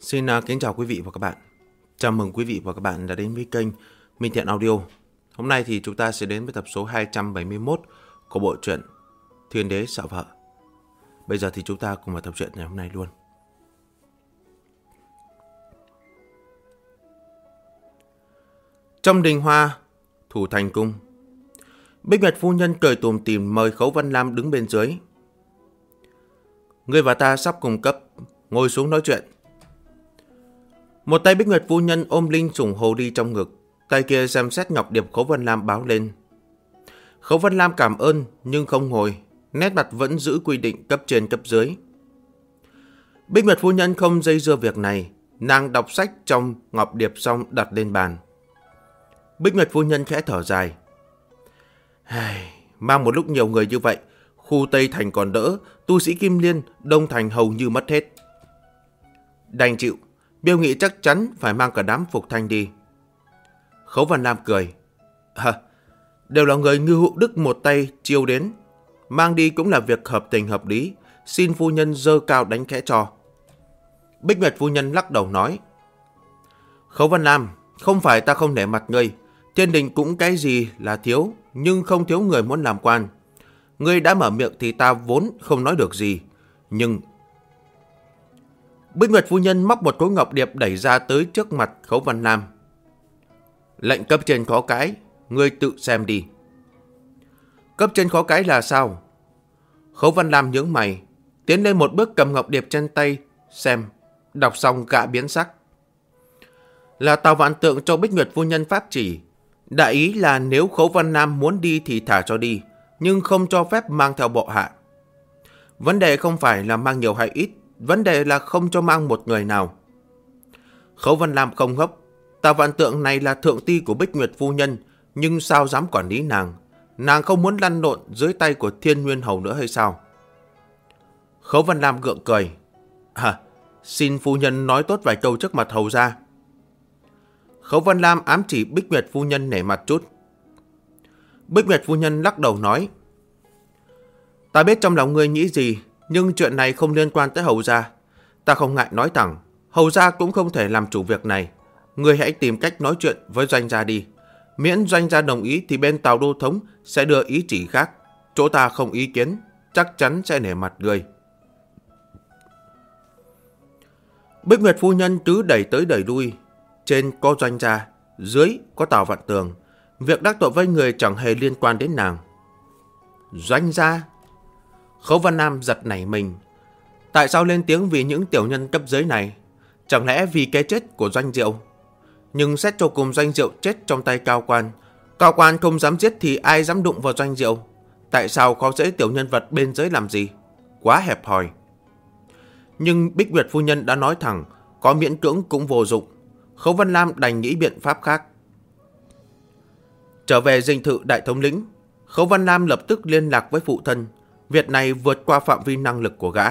Xin kính chào quý vị và các bạn. Chào mừng quý vị và các bạn đã đến với kênh Minh Thiện Audio. Hôm nay thì chúng ta sẽ đến với tập số 271 của bộ truyện Thiên Đế Sợ Vợ. Bây giờ thì chúng ta cùng vào tập truyện ngày hôm nay luôn. Trong đình hoa, Thủ Thành Cung, Bích Nguyệt phu nhân cười tủm tỉm mời Khấu Văn Lam đứng bên dưới. Ngươi và ta sắp cùng cấp, ngồi xuống nói chuyện. Một tay Bích Nguyệt phu nhân ôm Linh Sủng Hồ đi trong ngực, tay kia xem xét ngọc điệp Khấu Văn Lam báo lên. Khấu Văn Lam cảm ơn nhưng không ngồi, nét mặt vẫn giữ quy định cấp trên cấp dưới. Bích Nguyệt phu nhân không dây dưa việc này, nàng đọc sách trong ngọc điệp xong đặt lên bàn. Bích Nguyệt phu nhân khẽ thở dài. Mang một lúc nhiều người như vậy, khu Tây Thành còn đỡ, tu sĩ Kim Liên, Đông Thành hầu như mất hết. Đành chịu, Biêu Nghị chắc chắn phải mang cả đám Phục Thanh đi. Khấu Văn Lam cười. Đều là người Ngưu Hữu Đức một tay chiêu đến. Mang đi cũng là việc hợp tình hợp lý, xin phu nhân dơ cao đánh khẽ cho. Bích Nguyệt phu nhân lắc đầu nói. Khấu Văn Lam, không phải ta không nể mặt ngươi. Thiên đình cũng cái gì là thiếu, nhưng không thiếu người muốn làm quan. Ngươi đã mở miệng thì ta vốn không nói được gì. Nhưng... Bích Nguyệt phu nhân móc một khối ngọc điệp đẩy ra tới trước mặt Khấu Văn Lam. Lệnh cấp trên khó cãi, ngươi tự xem đi. Cấp trên khó cãi là sao? Khấu Văn Lam nhướng mày, tiến lên một bước cầm ngọc điệp trên tay, xem, đọc xong gã biến sắc. Là Tào Vạn Tượng cho Bích Nguyệt phu nhân pháp chỉ. Đại ý là nếu Khấu Văn Lam muốn đi thì thả cho đi, nhưng không cho phép mang theo bộ hạ. Vấn đề không phải là mang nhiều hay ít, vấn đề là không cho mang một người nào. Khấu Văn Lam không hấp. Tào Vạn Tượng này là thượng ti của Bích Nguyệt phu nhân, nhưng sao dám quản lý nàng? Nàng không muốn lăn lộn dưới tay của Thiên Nguyên Hầu nữa hay sao? Khấu Văn Lam gượng cười. Xin phu nhân nói tốt vài câu trước mặt hầu gia. Khấu Văn Lam ám chỉ Bích Nguyệt phu nhân nể mặt chút. Bích Nguyệt phu nhân lắc đầu nói. Ta biết trong lòng ngươi nghĩ gì, nhưng chuyện này không liên quan tới hầu gia. Ta không ngại nói thẳng, hầu gia cũng không thể làm chủ việc này. Ngươi hãy tìm cách nói chuyện với doanh gia đi. Miễn doanh gia đồng ý thì bên Tào Đô Thống sẽ đưa ý chỉ khác. Chỗ ta không ý kiến, chắc chắn sẽ nể mặt ngươi. Bích Nguyệt phu nhân cứ đẩy tới đẩy lui. Trên có doanh gia, dưới có Tào Vạn Tường. Việc đắc tội với người chẳng hề liên quan đến nàng. Doanh gia? Khấu Văn Lam giật nảy mình. Tại sao lên tiếng vì những tiểu nhân cấp dưới này? Chẳng lẽ vì cái chết của Doanh Diệu? Nhưng xét cho cùng Doanh Diệu chết trong tay cao quan. Cao quan không dám giết thì ai dám đụng vào Doanh Diệu? Tại sao khó dễ tiểu nhân vật bên dưới làm gì? Quá hẹp hòi. Nhưng Bích Nguyệt phu nhân đã nói thẳng, có miễn cưỡng cũng vô dụng. Khấu Văn Lam đành nghĩ biện pháp khác. Trở về dinh thự đại thống lĩnh, Khấu Văn Lam lập tức liên lạc với phụ thân. Việc này vượt qua phạm vi năng lực của gã.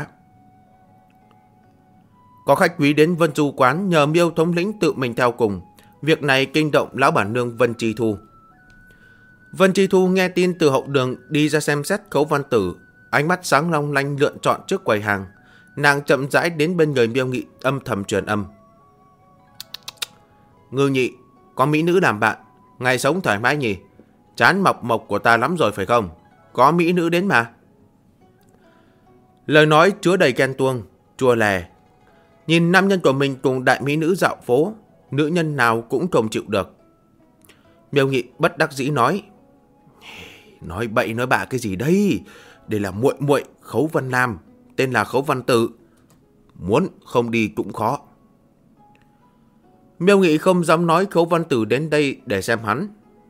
Có khách quý đến Vân Du quán nhờ Miêu thống lĩnh tự mình theo cùng. Việc này kinh động lão bản nương Vân Chi Thu. Vân Chi Thu nghe tin từ hậu đường đi ra xem xét Khấu Văn Tử, ánh mắt sáng long lanh lượn trọn trước quầy hàng. Nàng chậm rãi đến bên người Miêu Nghị âm thầm truyền âm. Ngư Nhị, có mỹ nữ làm bạn, ngày sống thoải mái nhỉ? Chán mộc mộc của ta lắm rồi phải không? Có mỹ nữ đến mà. Lời nói chứa đầy ghen tuông, chua lè. Nhìn nam nhân của mình cùng đại mỹ nữ dạo phố, nữ nhân nào cũng không chịu được. Miêu Nghị bất đắc dĩ nói. Nói bậy nói bạ cái gì đây? Đây là muội muội Khấu Văn Lam, tên là Khấu Văn Tử. Muốn không đi cũng khó. Miêu Nghị không dám nói Khấu Văn Tử đến đây để xem hắn.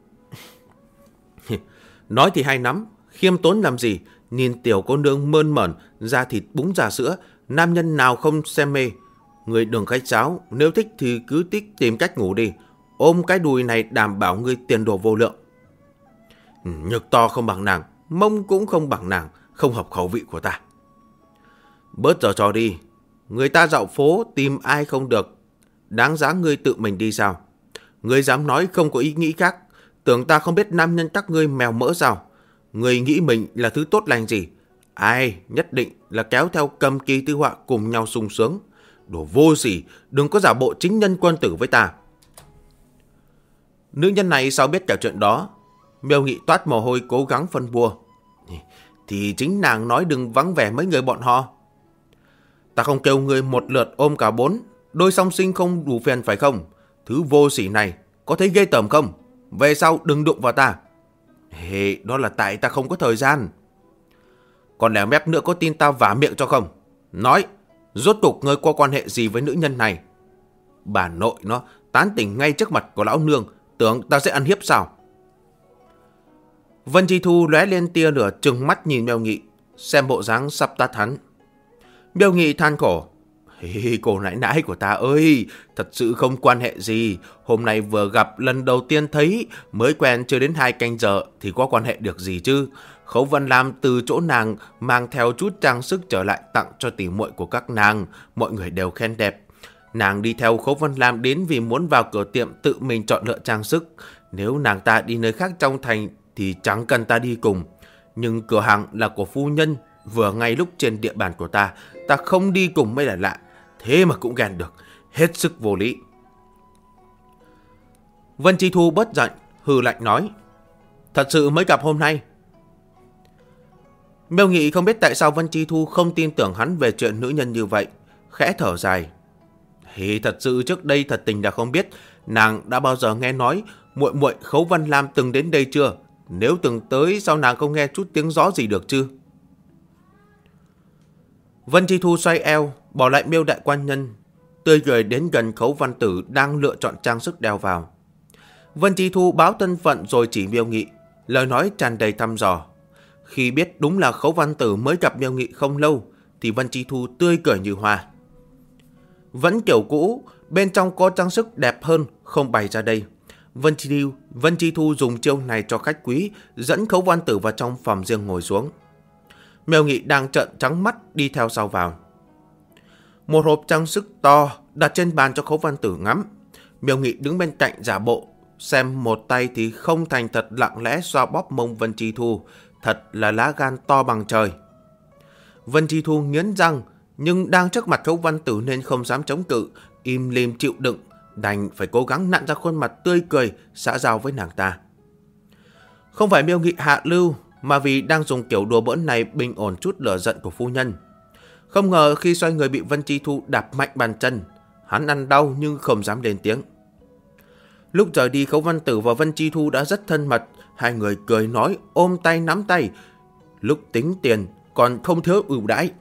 Nói thì hay lắm, khiêm tốn làm gì? Nhìn tiểu cô nương mơn mởn, da thịt búng trà sữa, nam nhân nào không xem mê. Người đừng khách sáo, nếu thích thì cứ tìm cách ngủ đi. Ôm cái đùi này đảm bảo ngươi tiền đồ vô lượng. Nhược to không bằng nàng, mông cũng không bằng nàng, không hợp khẩu vị của ta. Bớt giờ trò đi, người ta dạo phố tìm ai không được. Đáng giá ngươi tự mình đi sao? Ngươi dám nói không có ý nghĩ khác, tưởng ta không biết nam nhân các ngươi mèo mỡ sao? Ngươi nghĩ mình là thứ tốt lành gì? Ai nhất định là kéo theo Cầm Kỳ Tư Họa cùng nhau sung sướng. Đồ vô sỉ, đừng có giả bộ chính nhân quân tử với ta. Nữ nhân này sao biết cả chuyện đó? Miêu Nghị toát mồ hôi cố gắng phân bua. Thì chính nàng nói đừng vắng vẻ mấy người bọn họ. Ta không kêu ngươi một lượt ôm cả 4, đôi song sinh không đủ phiền phải không? Thứ vô sỉ này, có thấy ghê tởm không? Về sau đừng đụng vào ta. Đó là tại ta không có thời gian. Còn lẻo mép nữa có tin ta vả miệng cho không? Nói, rốt cuộc ngươi có quan hệ gì với nữ nhân này? Bà nội nó tán tỉnh ngay trước mặt của lão nương, tưởng ta sẽ ăn hiếp sao? Vân Chi Thu lóe lên tia lửa trừng mắt nhìn Miêu Nghị, xem bộ dáng sắp tát hắn. Miêu Nghị than khổ. Cô nãi nãi của ta ơi, thật sự không quan hệ gì. Hôm nay vừa gặp lần đầu tiên thấy, mới quen chưa đến 2 canh giờ thì có quan hệ được gì chứ. Khấu Vân Lam từ chỗ nàng mang theo chút trang sức trở lại tặng cho tỉ muội của các nàng. Mọi người đều khen đẹp. Nàng đi theo Khấu Vân Lam đến vì muốn vào cửa tiệm tự mình chọn lựa trang sức. Nếu nàng ta đi nơi khác trong thành thì chẳng cần ta đi cùng. Nhưng cửa hàng là của phu nhân, vừa ngay lúc trên địa bàn của ta, ta không đi cùng mới là lạ. Thế mà cũng ghen được, hết sức vô lý. Vân Chi Thu bất giận, hừ lạnh nói. Thật sự mới gặp hôm nay. Miêu Nghị không biết tại sao Vân Chi Thu không tin tưởng hắn về chuyện nữ nhân như vậy, khẽ thở dài. Thật sự trước đây thật tình đã không biết nàng đã bao giờ nghe nói muội muội Khấu Vân Lam từng đến đây chưa? Nếu từng tới sao nàng không nghe chút tiếng gió gì được chứ? Vân Chi Thu xoay eo, bỏ lại Miêu đại quan nhân, tươi cười đến gần Khấu Văn Tử đang lựa chọn trang sức đeo vào. Vân Chi Thu báo thân phận rồi chỉ Miêu Nghị, lời nói tràn đầy thăm dò. Khi biết đúng là Khấu Văn Tử mới gặp Miêu Nghị không lâu, thì Vân Chi Thu tươi cười như hoa. Vẫn kiểu cũ, bên trong có trang sức đẹp hơn, không bày ra đây. Vân Chi Thu dùng chiêu này cho khách quý, dẫn Khấu Văn Tử vào trong phòng riêng ngồi xuống. Miêu Nghị đang trợn trắng mắt đi theo sau vào. Một hộp trang sức to đặt trên bàn cho Khấu Văn Tử ngắm. Miêu Nghị đứng bên cạnh giả bộ, xem một tay thì không thành thật lặng lẽ xoa bóp mông Vân Chi Thu, thật là lá gan to bằng trời. Vân Chi Thu nghiến răng, nhưng đang trước mặt Khấu Văn Tử nên không dám chống cự, im lìm chịu đựng, đành phải cố gắng nặn ra khuôn mặt tươi cười, xã giao với nàng ta. Không phải Miêu Nghị hạ lưu, mà vì đang dùng kiểu đùa bỡn này bình ổn chút lửa giận của phu nhân. Không ngờ khi xoay người bị Vân Chi Thu đạp mạnh bàn chân, hắn ăn đau nhưng không dám lên tiếng. Lúc rời đi, Khấu Văn Tử và Vân Chi Thu đã rất thân mật, hai người cười nói, ôm tay nắm tay. Lúc tính tiền còn không thiếu ưu đãi.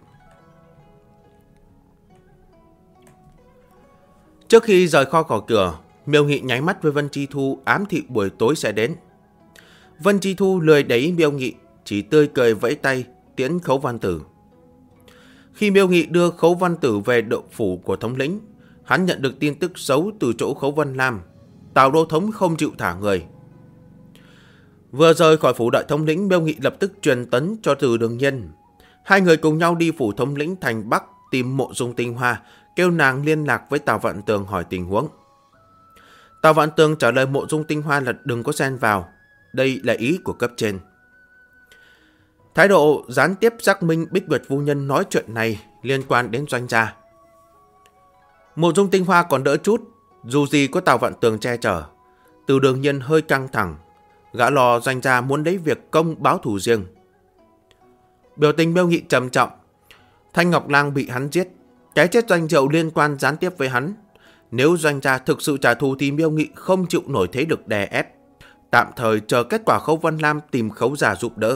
Trước khi rời kho khỏi cửa, Miêu Nghị nháy mắt với Vân Chi Thu, ám thị buổi tối sẽ đến. Vân Chi Thu lười đẩy Miêu Nghị, chỉ tươi cười vẫy tay tiễn Khấu Văn Tử. Khi Miêu Nghị đưa Khấu Văn Tử về động phủ của thống lĩnh, hắn nhận được tin tức xấu từ chỗ Khấu Vân Lam. Tào Đô Thống không chịu thả người. Vừa rời khỏi phủ đại thống lĩnh, Miêu Nghị lập tức truyền tấn cho Từ Đường Nhiên. Hai người cùng nhau đi phủ thống lĩnh thành Bắc tìm Mộ Dung Tinh Hoa, kêu nàng liên lạc với Tào Vạn Tường hỏi tình huống. Tào Vạn Tường trả lời Mộ Dung Tinh Hoa là đừng có xen vào, đây là ý của cấp trên. Thái độ gián tiếp xác minh Bích Nguyệt phu nhân nói chuyện này liên quan đến Doanh gia. Mộ Dung Tinh Hoa còn đỡ chút, dù gì có Tào Vạn Tường che chở. Từ Đường Nhiên hơi căng thẳng, gã lo Doanh gia muốn lấy việc công báo thù riêng. Biểu tình Miêu Nghị trầm trọng. Thanh Ngọc Lang bị hắn giết, cái chết Doanh Diệu liên quan gián tiếp với hắn. Nếu Doanh gia thực sự trả thù thì Miêu Nghị không chịu nổi thế lực đè ép, tạm thời chờ kết quả Khấu Vân Lam tìm Khấu gia giúp đỡ.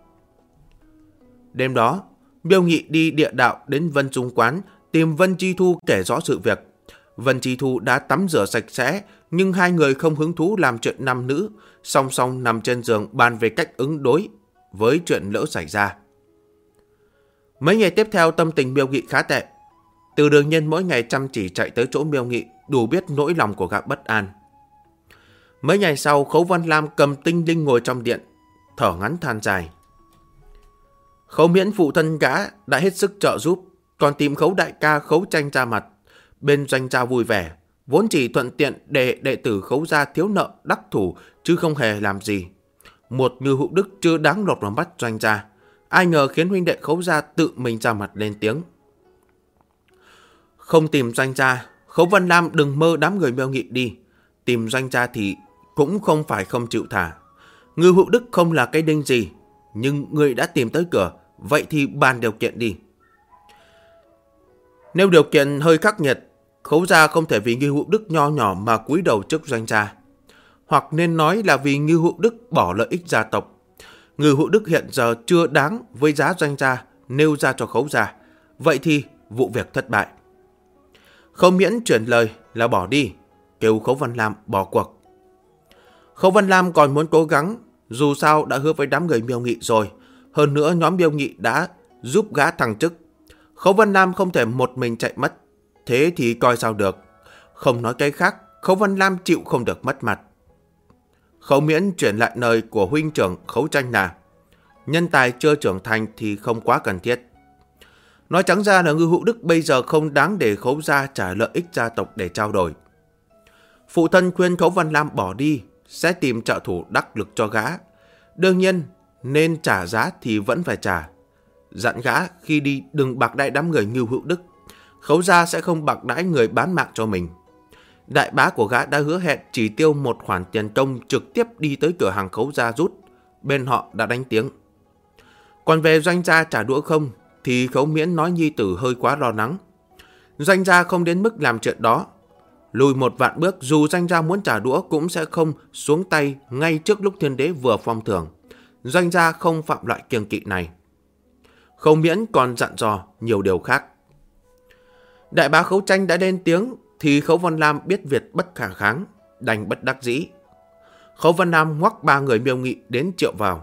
Đêm đó, Miêu Nghị đi địa đạo đến Vân Dung quán tìm Vân Chi Thu kể rõ sự việc. Vân Chi Thu đã tắm rửa sạch sẽ, nhưng hai người không hứng thú làm chuyện nam nữ, song song nằm trên giường bàn về cách ứng đối với chuyện lỡ xảy ra. Mấy ngày tiếp theo tâm tình Miêu Nghị khá tệ. Từ Đường Nhiên mỗi ngày chăm chỉ chạy tới chỗ Miêu Nghị, đủ biết nỗi lòng của gã bất an. Mấy ngày sau, Khấu Văn Lam cầm tinh linh ngồi trong điện, thở ngắn than dài. Khấu Miễn phụ thân gã đã hết sức trợ giúp, còn tìm Khấu đại ca Khấu Tranh ra mặt. Bên Doanh gia vui vẻ, vốn chỉ thuận tiện để đệ tử Khấu gia thiếu nợ đắc thủ, chứ không hề làm gì. Một Ngư Hữu Đức chưa đáng lọt vào mắt Doanh gia, ai ngờ khiến huynh đệ Khấu gia tự mình ra mặt lên tiếng. Không tìm Doanh gia, Khấu Vân Lam đừng mơ đám người Miêu Nghị đi. Tìm Doanh gia thì cũng không phải không chịu thả. Ngưu Hữu Đức không là cái đinh gì, nhưng người đã tìm tới cửa, vậy thì bàn điều kiện đi. Nếu điều kiện hơi khắc nghiệt, Khấu gia không thể vì Ngưu Hữu Đức nho nhỏ mà cúi đầu trước Doanh gia. Hoặc nên nói là vì Ngưu Hữu Đức bỏ lợi ích gia tộc. Ngưu Hữu Đức hiện giờ chưa đáng với giá Doanh gia nêu ra cho Khấu gia. Vậy thì vụ việc thất bại. Không miễn chuyển lời là bỏ đi, kêu Khấu Văn Lam bỏ cuộc. Khấu Văn Lam còn muốn cố gắng, dù sao đã hứa với đám người Miêu Nghị rồi. Hơn nữa nhóm Miêu Nghị đã giúp gã thăng chức. Khấu Văn Lam không thể một mình chạy mất. Thế thì coi sao được. Không nói cái khác, Khấu Văn Lam chịu không được mất mặt. Khấu miễn chuyển lại lời của huynh trưởng Khấu Tranh là nhân tài chưa trưởng thành thì không quá cần thiết. Nói trắng ra là Ngưu Hữu Đức bây giờ không đáng để Khấu gia trả lợi ích gia tộc để trao đổi. Phụ thân khuyên Khấu Văn Lam bỏ đi, sẽ tìm trợ thủ đắc lực cho gã. Đương nhiên, nên trả giá thì vẫn phải trả. Dặn gã khi đi đừng bạc đãi đám người Ngưu Hữu Đức. Khấu gia sẽ không bạc đãi người bán mạng cho mình. Đại bá của gã đã hứa hẹn chỉ tiêu một khoản tiền công trực tiếp đi tới cửa hàng Khấu gia rút. Bên họ đã đánh tiếng. Còn về Doanh gia trả đũa không, thì Khấu Miễn nói nhi tử hơi quá lo lắng. Doanh gia không đến mức làm chuyện đó. Lùi một vạn bước, dù Doanh gia muốn trả đũa cũng sẽ không xuống tay ngay trước lúc Thiên Đế vừa phong thưởng. Doanh gia không phạm loại kiêng kỵ này. Khấu Miễn còn dặn dò nhiều điều khác. Đại bá Khấu Tranh đã lên tiếng thì Khấu Văn Lam biết việc bất khả kháng, đành bất đắc dĩ. Khấu Văn Lam ngoắc ba người Miêu Nghị đến triệu vào.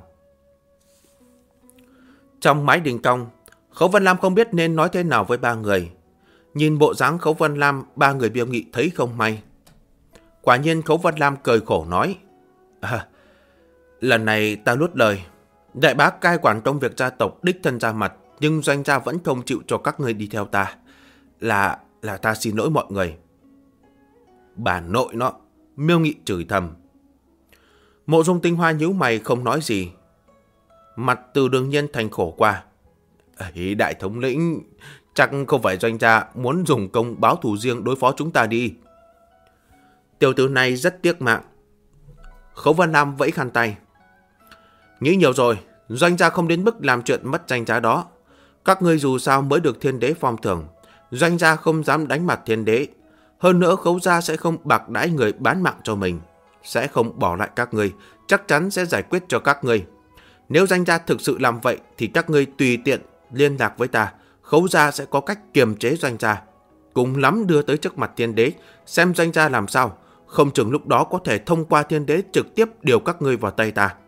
Trong mái đình cong, Khấu Văn Lam không biết nên nói thế nào với ba người. Nhìn bộ dáng Khấu Văn Lam, ba người Miêu Nghị thấy không may. Quả nhiên Khấu Văn Lam cười khổ nói: lần này ta nuốt lời. Đại bá cai quản công việc gia tộc đích thân ra mặt, nhưng Doanh gia vẫn không chịu cho các ngươi đi theo ta. Là ta xin lỗi mọi người. Bà nội nó, Miêu Nghị chửi thầm. Mộ Dung Tinh Hoa nhíu mày không nói gì. Mặt Từ Đường Nhiên thành khổ qua. Ấy, đại thống lĩnh, chắc không phải Doanh gia muốn dùng công báo thù riêng đối phó chúng ta đi. Tiểu tử này rất tiếc mạng. Khấu Văn Lam vẫy khăn tay. Nghĩ nhiều rồi, Doanh gia không đến mức làm chuyện mất danh giá đó. Các ngươi dù sao mới được Thiên Đế phong thưởng. Doanh gia không dám đánh mặt Thiên Đế. Hơn nữa Khấu gia sẽ không bạc đãi người bán mạng cho mình. Sẽ không bỏ lại các ngươi, chắc chắn sẽ giải quyết cho các ngươi. Nếu Doanh gia thực sự làm vậy thì các ngươi tùy tiện liên lạc với ta. Khấu gia sẽ có cách kiềm chế Doanh gia. Cùng lắm đưa tới trước mặt Thiên Đế, xem Doanh gia làm sao. Không chừng lúc đó có thể thông qua Thiên Đế trực tiếp điều các ngươi vào tay ta.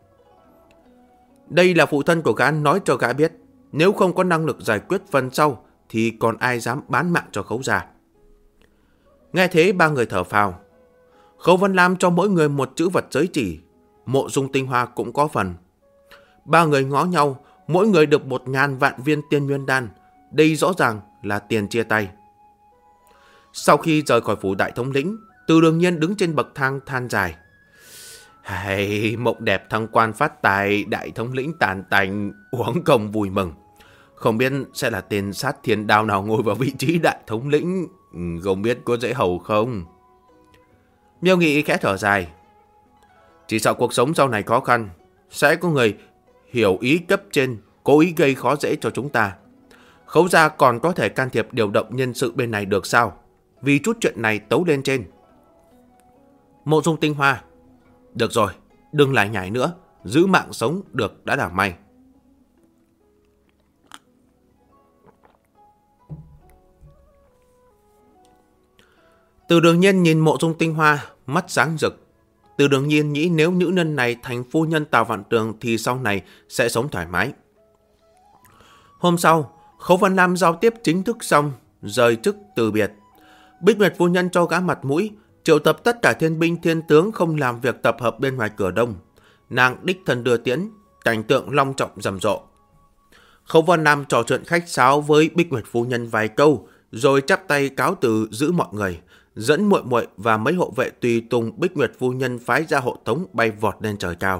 Đây là phụ thân của gã nói cho gã biết. Nếu không có năng lực giải quyết phần sau thì còn ai dám bán mạng cho Khấu gia. Nghe thế ba người thở phào. Khấu Văn Lam cho mỗi người một chữ vật giới chỉ. Mộ Dung Tinh Hoa cũng có phần. Ba người ngó nhau, mỗi người được 1000 vạn viên tiên nguyên đan. Đây rõ ràng là tiền chia tay. Sau khi rời khỏi phủ đại thống lĩnh, Từ Đường Nhiên đứng trên bậc thang than dài. Hay, mộng đẹp thăng quan phát tài, đại thống lĩnh tàn tành, uống công vui mừng. Không biết sẽ là tên sát thiên đao nào ngồi vào vị trí đại thống lĩnh, không biết có dễ hầu không? Miêu Nghị khẽ thở dài. Chỉ sợ cuộc sống sau này khó khăn, sẽ có người hiểu ý cấp trên, cố ý gây khó dễ cho chúng ta. Khấu gia còn có thể can thiệp điều động nhân sự bên này được sao? Vì chút chuyện này tấu lên trên. Mộ Dung Tinh Hoa. Được rồi, đừng lại nhảy nữa. Giữ mạng sống được đã là may. Từ Đường Nhiên nhìn Mộ Dung Tinh Hoa, mắt sáng rực. Từ Đường Nhiên nghĩ nếu nữ nhân này thành phu nhân Tào Vạn Tường thì sau này sẽ sống thoải mái. Hôm sau, Khấu Văn Lam giao tiếp chính thức xong, rời chức từ biệt. Bích Nguyệt phu nhân cho gã mặt mũi, triệu tập tất cả thiên binh thiên tướng không làm việc tập hợp bên ngoài cửa đông. Nàng đích thân đưa tiễn, cảnh tượng long trọng rầm rộ. Khấu Văn Lam trò chuyện khách sáo với Bích Nguyệt phu nhân vài câu, rồi chắp tay cáo từ giữ mọi người, dẫn muội muội và mấy hộ vệ tùy tùng Bích Nguyệt phu nhân phái ra hộ tống bay vọt lên trời cao.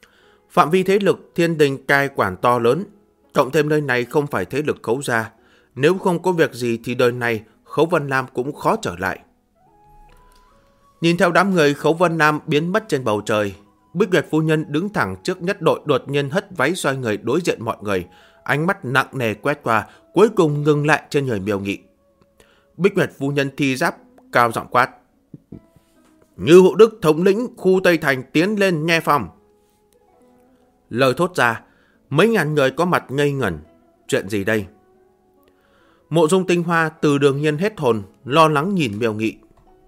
Phạm vi thế lực Thiên Đình cai quản to lớn, cộng thêm nơi này không phải thế lực Khấu gia, Nếu không có việc gì thì đời này Khấu Vân Lam cũng khó trở lại. Nhìn theo đám người Khấu Vân Lam biến mất trên bầu trời, Bích Nguyệt phu nhân đứng thẳng trước nhất đội, đột nhiên hất váy xoay người đối diện mọi người, ánh mắt nặng nề quét qua, cuối cùng ngừng lại trên người Miêu Nghị. Bích Nguyệt phu nhân thi giáp, cao giọng quát: Ngưu Hữu Đức thống lĩnh khu Tây Thành tiến lên nghe phòng. Lời thốt ra, mấy ngàn người có mặt ngây ngẩn. Chuyện gì đây? Mộ Dung Tinh Hoa từ Đường Nhiên hết hồn, lo lắng nhìn Miêu Nghị.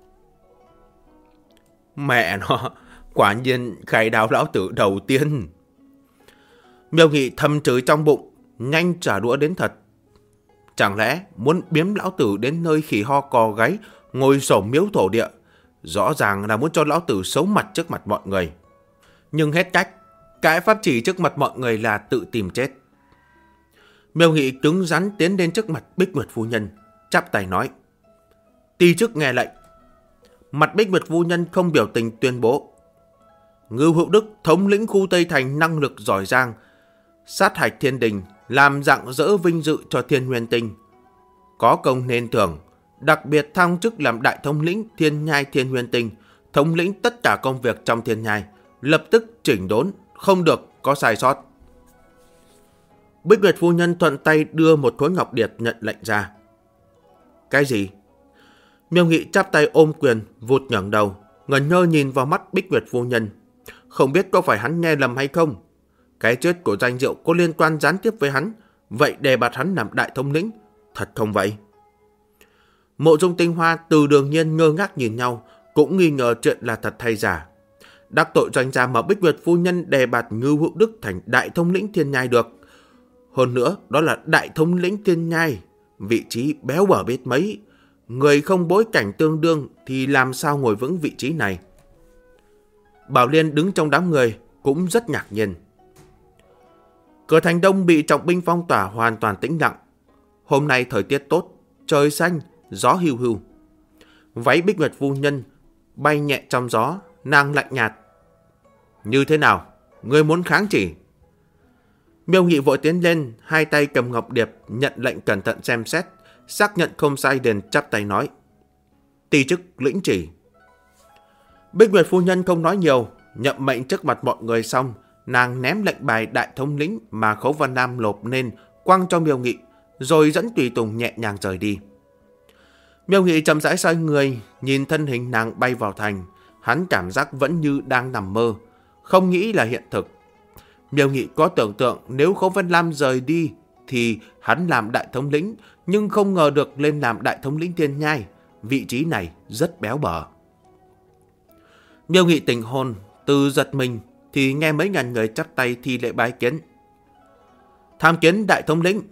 Mẹ nó, quả nhiên khai đao lão tử đầu tiên. Miêu Nghị thầm chửi trong bụng, nhanh trả đũa đến thật. Chẳng lẽ muốn biếm lão tử đến nơi khỉ ho cò gáy, ngồi xổm miếu thổ địa, rõ ràng là muốn cho lão tử xấu mặt trước mặt mọi người. Nhưng hết cách, cái pháp chỉ trước mặt mọi người là tự tìm chết. Miêu Nghị cứng rắn tiến đến trước mặt Bích Nguyệt phu nhân, chắp tay nói: Ti chức nghe lệnh. Mặt Bích Nguyệt phu nhân không biểu tình tuyên bố: Ngưu Hữu Đức thống lĩnh khu Tây Thành năng lực giỏi giang, sát hạch thiên đình, làm rạng rỡ vinh dự cho Thiên Nguyên Tinh, có công nên thưởng, đặc biệt thăng chức làm đại thống lĩnh Thiên Nhai Thiên Nguyên Tinh, thống lĩnh tất cả công việc trong Thiên Nhai, lập tức chỉnh đốn, không được có sai sót. Bích Nguyệt phu nhân thuận tay đưa một khối ngọc điệp nhận lệnh ra. Cái gì? Miêu Nghị chắp tay ôm quyền, vụt ngẩng đầu, ngẩn ngơ nhìn vào mắt Bích Nguyệt phu nhân. Không biết có phải hắn nghe lầm hay không? Cái chết của Danh Diệu có liên quan gián tiếp với hắn, vậy đề bạt hắn làm đại thống lĩnh, thật không vậy? Mộ Dung Tinh Hoa từ Đường Nhiên ngơ ngác nhìn nhau, cũng nghi ngờ chuyện là thật hay giả. Đắc tội Doanh gia mà Bích Nguyệt phu nhân đề bạt Ngưu Hữu Đức thành đại thống lĩnh Thiên Nhai được. Hơn nữa, đó là đại thống lĩnh Thiên Nhai, vị trí béo bở biết mấy. Người không bối cảnh tương đương thì làm sao ngồi vững vị trí này? Bảo Liên đứng trong đám người cũng rất ngạc nhiên. Cửa thành đông bị trọng binh phong tỏa hoàn toàn tĩnh lặng. Hôm nay thời tiết tốt, trời xanh, gió hiu hiu. Váy Bích Nguyệt phu nhân bay nhẹ trong gió, nàng lạnh nhạt. Như thế nào? Người muốn kháng chỉ? Miêu Nghị vội tiến lên, hai tay cầm ngọc điệp, nhận lệnh cẩn thận xem xét, xác nhận không sai liền chắp tay nói: Ti chức lĩnh chỉ. Bích Nguyệt phu nhân không nói nhiều, nhậm mệnh trước mặt mọi người xong, nàng ném lệnh bài đại thống lĩnh mà Khấu Vân Lam lộp nên quăng cho Miêu Nghị, rồi dẫn tùy tùng nhẹ nhàng rời đi. Miêu Nghị chậm rãi xoay người, nhìn thân hình nàng bay vào thành, hắn cảm giác vẫn như đang nằm mơ, không nghĩ là hiện thực. Miêu Nghị có tưởng tượng nếu Khấu Vân Lam rời đi thì hắn làm đại thống lĩnh, nhưng không ngờ được lên làm đại thống lĩnh Thiên Nhai, vị trí này rất béo bở. Miêu Nghị tỉnh hồn, từ giật mình thì nghe mấy ngàn người chắp tay thi lễ bái kiến. Tham kiến đại thống lĩnh.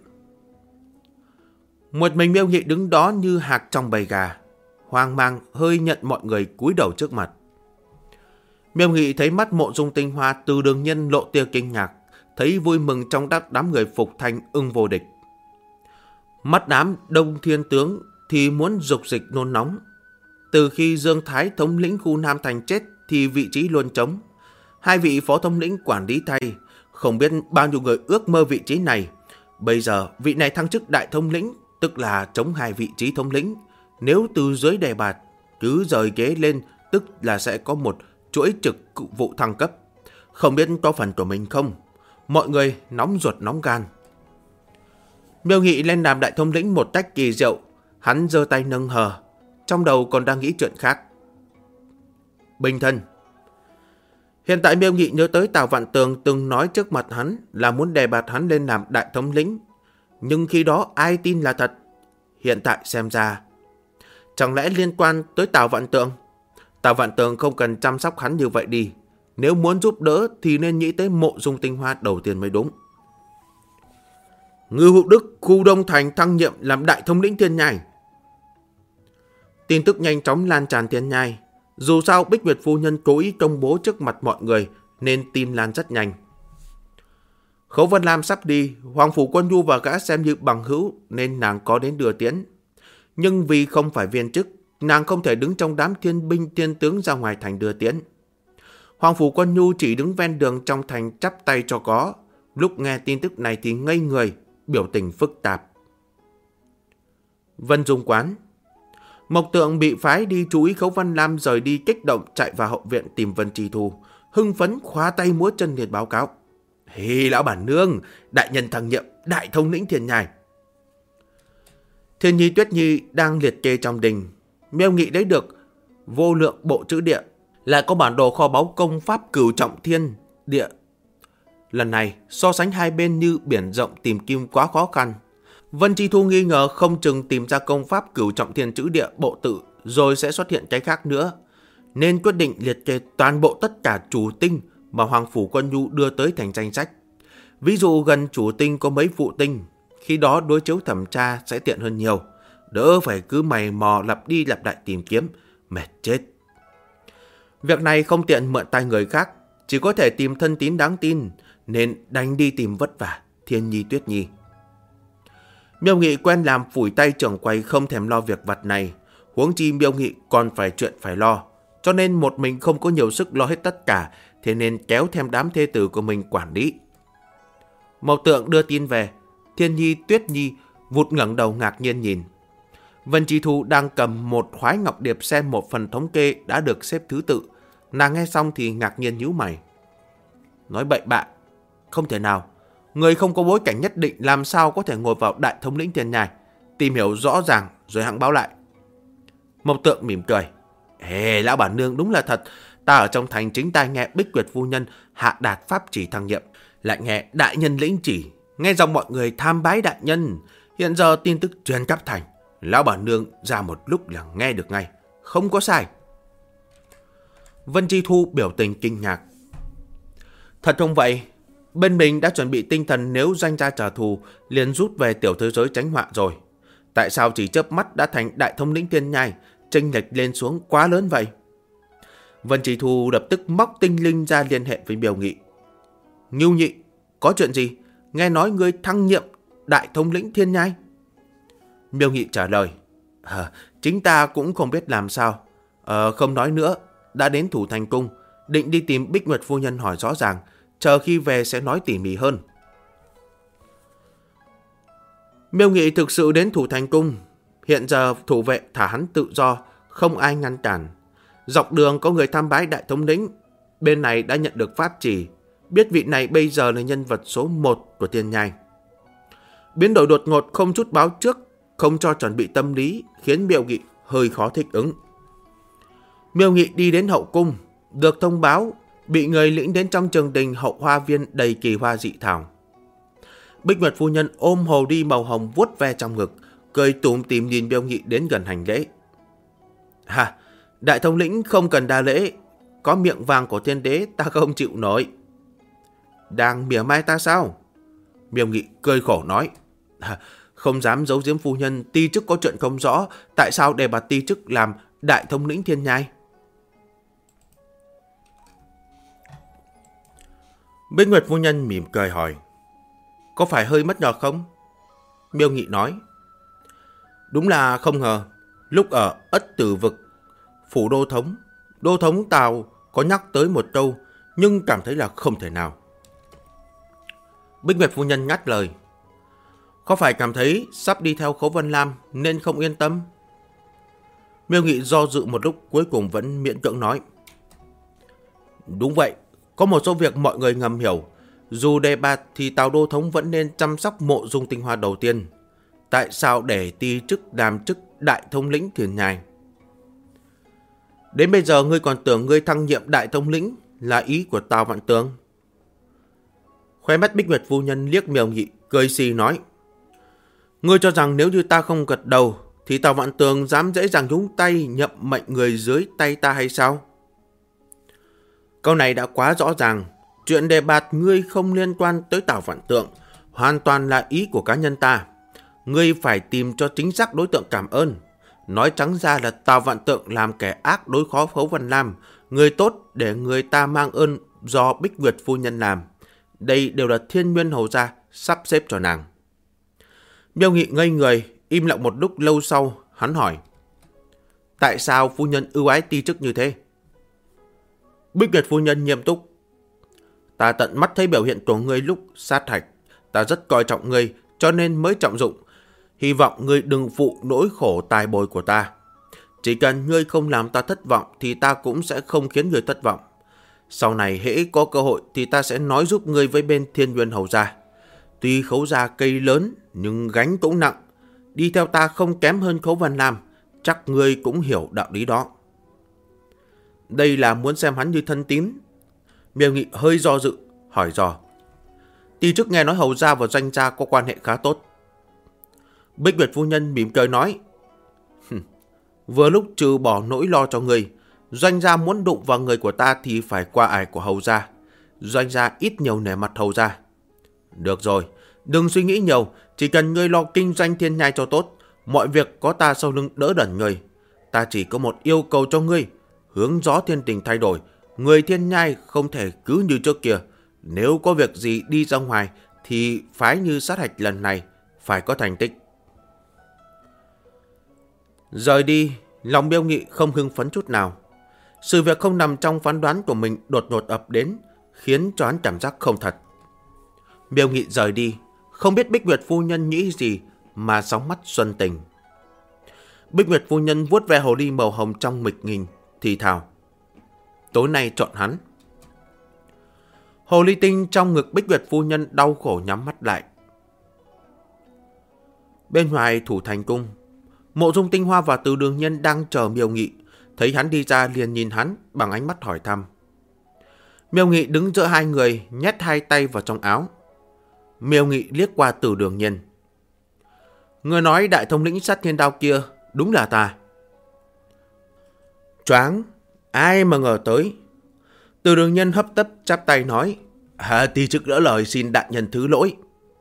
Một mình Miêu Nghị đứng đó như hạc trong bầy gà, hoang mang hơi nhận mọi người cúi đầu trước mặt. Miêu Nghị thấy mắt Mộ Dung Tinh Hoa từ Đường Nhiên lộ tia kinh ngạc, thấy vui mừng trong đám người phục thành ưng vô địch. Mắt đám Đông Thiên tướng thì muốn dục dịch nôn nóng. Từ khi Dương Thái thống lĩnh khu Nam Thành chết thì vị trí luôn trống. Hai vị phó thống lĩnh quản lý thay, không biết bao nhiêu người ước mơ vị trí này. Bây giờ vị này thăng chức đại thống lĩnh, tức là chống hai vị trí thống lĩnh. Nếu từ dưới đề bạt cứ rời ghế lên, tức là sẽ có một chuỗi trực vụ thăng cấp. Không biết có phần của mình không? Mọi người nóng ruột nóng gan. Miêu Nghị lên làm đại thống lĩnh một cách kỳ diệu. Hắn giơ tay nâng hờ, trong đầu còn đang nghĩ chuyện khác. Bình thân. Hiện tại Miêu Nghị nhớ tới Tào Vạn Tường từng nói trước mặt hắn là muốn đề bạt hắn lên làm đại thống lĩnh. Nhưng khi đó ai tin là thật? Hiện tại xem ra, chẳng lẽ liên quan tới Tào Vạn Tường? Tào Vạn Tường không cần chăm sóc hắn như vậy đi. Nếu muốn giúp đỡ thì nên nghĩ tới Mộ Dung Tinh Hoa đầu tiên mới đúng. Ngưu Hữu Đức khu Đông Thành thăng nhiệm làm đại thống lĩnh Thiên Nhai. Tin tức nhanh chóng lan tràn Thiên Nhai. Dù sao Bích Nguyệt phu nhân cố ý công bố trước mặt mọi người nên tin lan rất nhanh. Khấu Vân Lam sắp đi, Hoàng Phủ Quân Nhu và gã xem như bằng hữu nên nàng có đến đưa tiễn. Nhưng vì không phải viên chức, nàng không thể đứng trong đám thiên binh thiên tướng ra ngoài thành đưa tiễn. Hoàng Phủ Quân Nhu chỉ đứng ven đường trong thành chắp tay cho có. Lúc nghe tin tức này thì ngây người, biểu tình phức tạp. Vân Dung quán. Mộc Tượng bị phái đi chú ý Khấu Văn Lam rời đi, kích động chạy vào hậu viện tìm Vân Chi Thu, hưng phấn khóa tay múa chân liền báo cáo. Hì lão bản nương, đại nhân thăng nhiệm, đại thống lĩnh Thiên Nhai. Thiên Nhi Tuyết Nhi đang liệt kê trong đình. Miêu Nghị lấy được vô lượng bộ chữ địa, lại có bản đồ kho báu công pháp Cửu Trọng Thiên Địa. Lần này so sánh hai bên như biển rộng tìm kim quá khó khăn. Vân Chi Thu nghi ngờ không chừng tìm ra công pháp Cửu Trọng Thiên chữ địa bộ tự rồi sẽ xuất hiện cái khác nữa, nên quyết định liệt kê toàn bộ tất cả chủ tinh mà Hoàng Phủ Quân Nhu đưa tới thành danh sách. Ví dụ gần chủ tinh có mấy phụ tinh, khi đó đối chiếu thẩm tra sẽ tiện hơn nhiều, đỡ phải cứ mày mò lặp đi lặp lại tìm kiếm, mệt chết. Việc này không tiện mượn tay người khác, chỉ có thể tìm thân tín đáng tin, nên đành đi tìm vất vả Thiên Nhi Tuyết Nhi. Miêu Nghị quen làm phủi tay trưởng quầy, không thèm lo việc vặt này, huống chi Miêu Nghị còn phải chuyện phải lo, cho nên một mình không có nhiều sức lo hết tất cả, thế nên kéo thêm đám thê tử của mình quản lý. Mộc Tượng đưa tin về, Thiên Nhi Tuyết Nhi vụt ngẩng đầu ngạc nhiên nhìn. Vân Chi Thu đang cầm một khoái ngọc điệp xem một phần thống kê đã được xếp thứ tự. Nàng nghe xong thì ngạc nhiên nhíu mày. Nói bậy bạ, không thể nào. Người không có bối cảnh nhất định làm sao có thể ngồi vào đại thống lĩnh Thiên Nhai. Tìm hiểu rõ ràng rồi hẵng báo lại. Mộc Tượng mỉm cười. Ê, lão bản nương đúng là thật. Ta ở trong thành chính tai nghe Bích Nguyệt phu nhân hạ đạt pháp chỉ thăng nhiệm, lại nghe đại nhân lĩnh chỉ, nghe dòng mọi người tham bái đại nhân. Hiện giờ tin tức truyền khắp thành, lão bản nương ra một lúc là nghe được ngay, không có sai. Vân Chi Thu biểu tình kinh ngạc. Thật không vậy? Bên mình đã chuẩn bị tinh thần nếu danh ra trả thù liền rút về tiểu thế giới tránh họa rồi. Tại sao chỉ chớp mắt đã thành đại thống lĩnh Thiên Nhai, chênh lệch lên xuống quá lớn vậy? Vân Chi Thu lập tức móc tinh linh ra liên hệ với Miêu Nghị. Ngưu Nhị, có chuyện gì? Nghe nói ngươi thăng nhiệm đại thống lĩnh Thiên Nhai. Miêu Nghị trả lời. Chính ta cũng không biết làm sao. Không nói nữa, đã đến Thủ Thành Cung, định đi tìm Bích Nguyệt phu nhân hỏi rõ ràng, chờ khi về sẽ nói tỉ mỉ hơn. Miêu Nghị thực sự đến Thủ Thành Cung. Hiện giờ thủ vệ thả hắn tự do, không ai ngăn cản. Dọc đường có người tham bái đại thống lĩnh, bên này đã nhận được pháp chỉ, biết vị này bây giờ là nhân vật số 1 của Thiên Nhai. Biến đổi đột ngột không chút báo trước, không cho chuẩn bị tâm lý, khiến Miêu Nghị hơi khó thích ứng. Miêu Nghị đi đến hậu cung, được thông báo bị người lĩnh đến trong trường đình hậu hoa viên đầy kỳ hoa dị thảo. Bích Nguyệt phu nhân ôm hồ đi màu hồng vuốt ve trong ngực, cười tủm tỉm nhìn Miêu Nghị đến gần hành lễ. Đại thống lĩnh không cần đa lễ, có miệng vàng của thiên đế ta không chịu nổi. Đang mỉa mai ta sao? Miêu Nghị cười khổ nói. Không dám giấu giếm phu nhân, ti chức có chuyện không rõ, tại sao để bà ti chức làm đại thống lĩnh Thiên Nhai? Bích Nguyệt phu nhân mỉm cười hỏi. Có phải hơi mất nhọt không? Miêu Nghị nói. Đúng là không ngờ, lúc ở Ất Tử Vực, phủ đô thống Tào có nhắc tới một câu, nhưng cảm thấy là không thể nào. Bích Nguyệt phu nhân ngắt lời. Có phải cảm thấy sắp đi theo Khấu Vân Lam nên không yên tâm? Miêu Nghị do dự một lúc, cuối cùng vẫn miễn cưỡng nói. Đúng vậy, có một số việc mọi người ngầm hiểu. Dù đề bạt thì Tào đô thống vẫn nên chăm sóc mộ dung tinh hoa đầu tiên. Tại sao để ti chức làm chức đại thống lĩnh Thiên Nhai? Đến bây giờ ngươi còn tưởng ngươi thăng nhiệm đại thống lĩnh là ý của Tào Vạn Tường? Khóe mắt Bích Nguyệt phu nhân liếc Miêu Nghị, cười xì nói. Ngươi cho rằng nếu như ta không gật đầu thì Tào Vạn Tường dám dễ dàng nhúng tay nhậm mệnh người dưới tay ta hay sao? Câu này đã quá rõ ràng. Chuyện đề bạt ngươi không liên quan tới Tào Vạn Tường, hoàn toàn là ý của cá nhân ta. Ngươi phải tìm cho chính xác đối tượng cảm ơn. Nói trắng ra là Tào Vạn Tường làm kẻ ác đối phó Khấu Vân Lam, người tốt để người ta mang ơn do Bích Nguyệt phu nhân làm. Đây đều là Thiên Nguyên hầu gia sắp xếp cho nàng. Miêu Nghị ngây người, im lặng một lúc lâu sau, hắn hỏi. Tại sao phu nhân ưu ái ti chức như thế? Bích Nguyệt phu nhân nghiêm túc. Ta tận mắt thấy biểu hiện của ngươi lúc sát hạch. Ta rất coi trọng ngươi, cho nên mới trọng dụng. Hy vọng ngươi đừng phụ nỗi khổ tài bồi của ta. Chỉ cần ngươi không làm ta thất vọng thì ta cũng sẽ không khiến ngươi thất vọng. Sau này hễ có cơ hội thì ta sẽ nói giúp ngươi với bên Thiên Nguyên Hầu gia. Tuy Khấu gia cây lớn nhưng gánh cũng nặng. Đi theo ta không kém hơn Khấu Văn Lam. Chắc ngươi cũng hiểu đạo lý đó. Đây là muốn xem hắn như thân tín. Miêu Nghị hơi do dự, hỏi dò. Ti chức nghe nói Hầu gia và Doanh gia có quan hệ khá tốt. Bích Nguyệt phu nhân mỉm cười nói. Vừa lúc trừ bỏ nỗi lo cho ngươi, Doanh gia muốn đụng vào người của ta thì phải qua ải của Hầu gia. Doanh gia ít nhiều nể mặt Hầu gia. Được rồi, đừng suy nghĩ nhiều, chỉ cần ngươi lo kinh doanh Thiên Nhai cho tốt, mọi việc có ta sau lưng đỡ đần ngươi. Ta chỉ có một yêu cầu cho ngươi, hướng gió thiên tình thay đổi, người Thiên Nhai không thể cứ như trước kia. Nếu có việc gì đi ra ngoài thì phái như sát hạch lần này phải có thành tích. Rời đi, lòng Miêu Nghị không hưng phấn chút nào. Sự việc không nằm trong phán đoán của mình đột ngột ập đến, khiến cho hắn cảm giác không thật. Miêu Nghị rời đi, không biết Bích Nguyệt phu nhân nghĩ gì mà sóng mắt xuân tình. Bích Nguyệt phu nhân vuốt ve hồ ly màu hồng trong mịch nghìn, thì thào. Tối nay chọn hắn. Hồ ly tinh trong ngực Bích Nguyệt phu nhân đau khổ nhắm mắt lại. Bên ngoài thủ thành cung, Mộ Dung Tinh Hoa và Từ Đường Nhân đang chờ Miêu Nghị. Thấy hắn đi ra liền nhìn hắn bằng ánh mắt hỏi thăm. Miêu Nghị đứng giữa hai người, nhét hai tay vào trong áo. Miêu Nghị liếc qua Từ Đường Nhân. Người nói đại thống lĩnh Sát Thiên Đao kia đúng là ta. Choáng, ai mà ngờ tới. Từ Đường Nhân hấp tấp chắp tay nói. Ti chức đỡ lời, xin đại nhân thứ lỗi.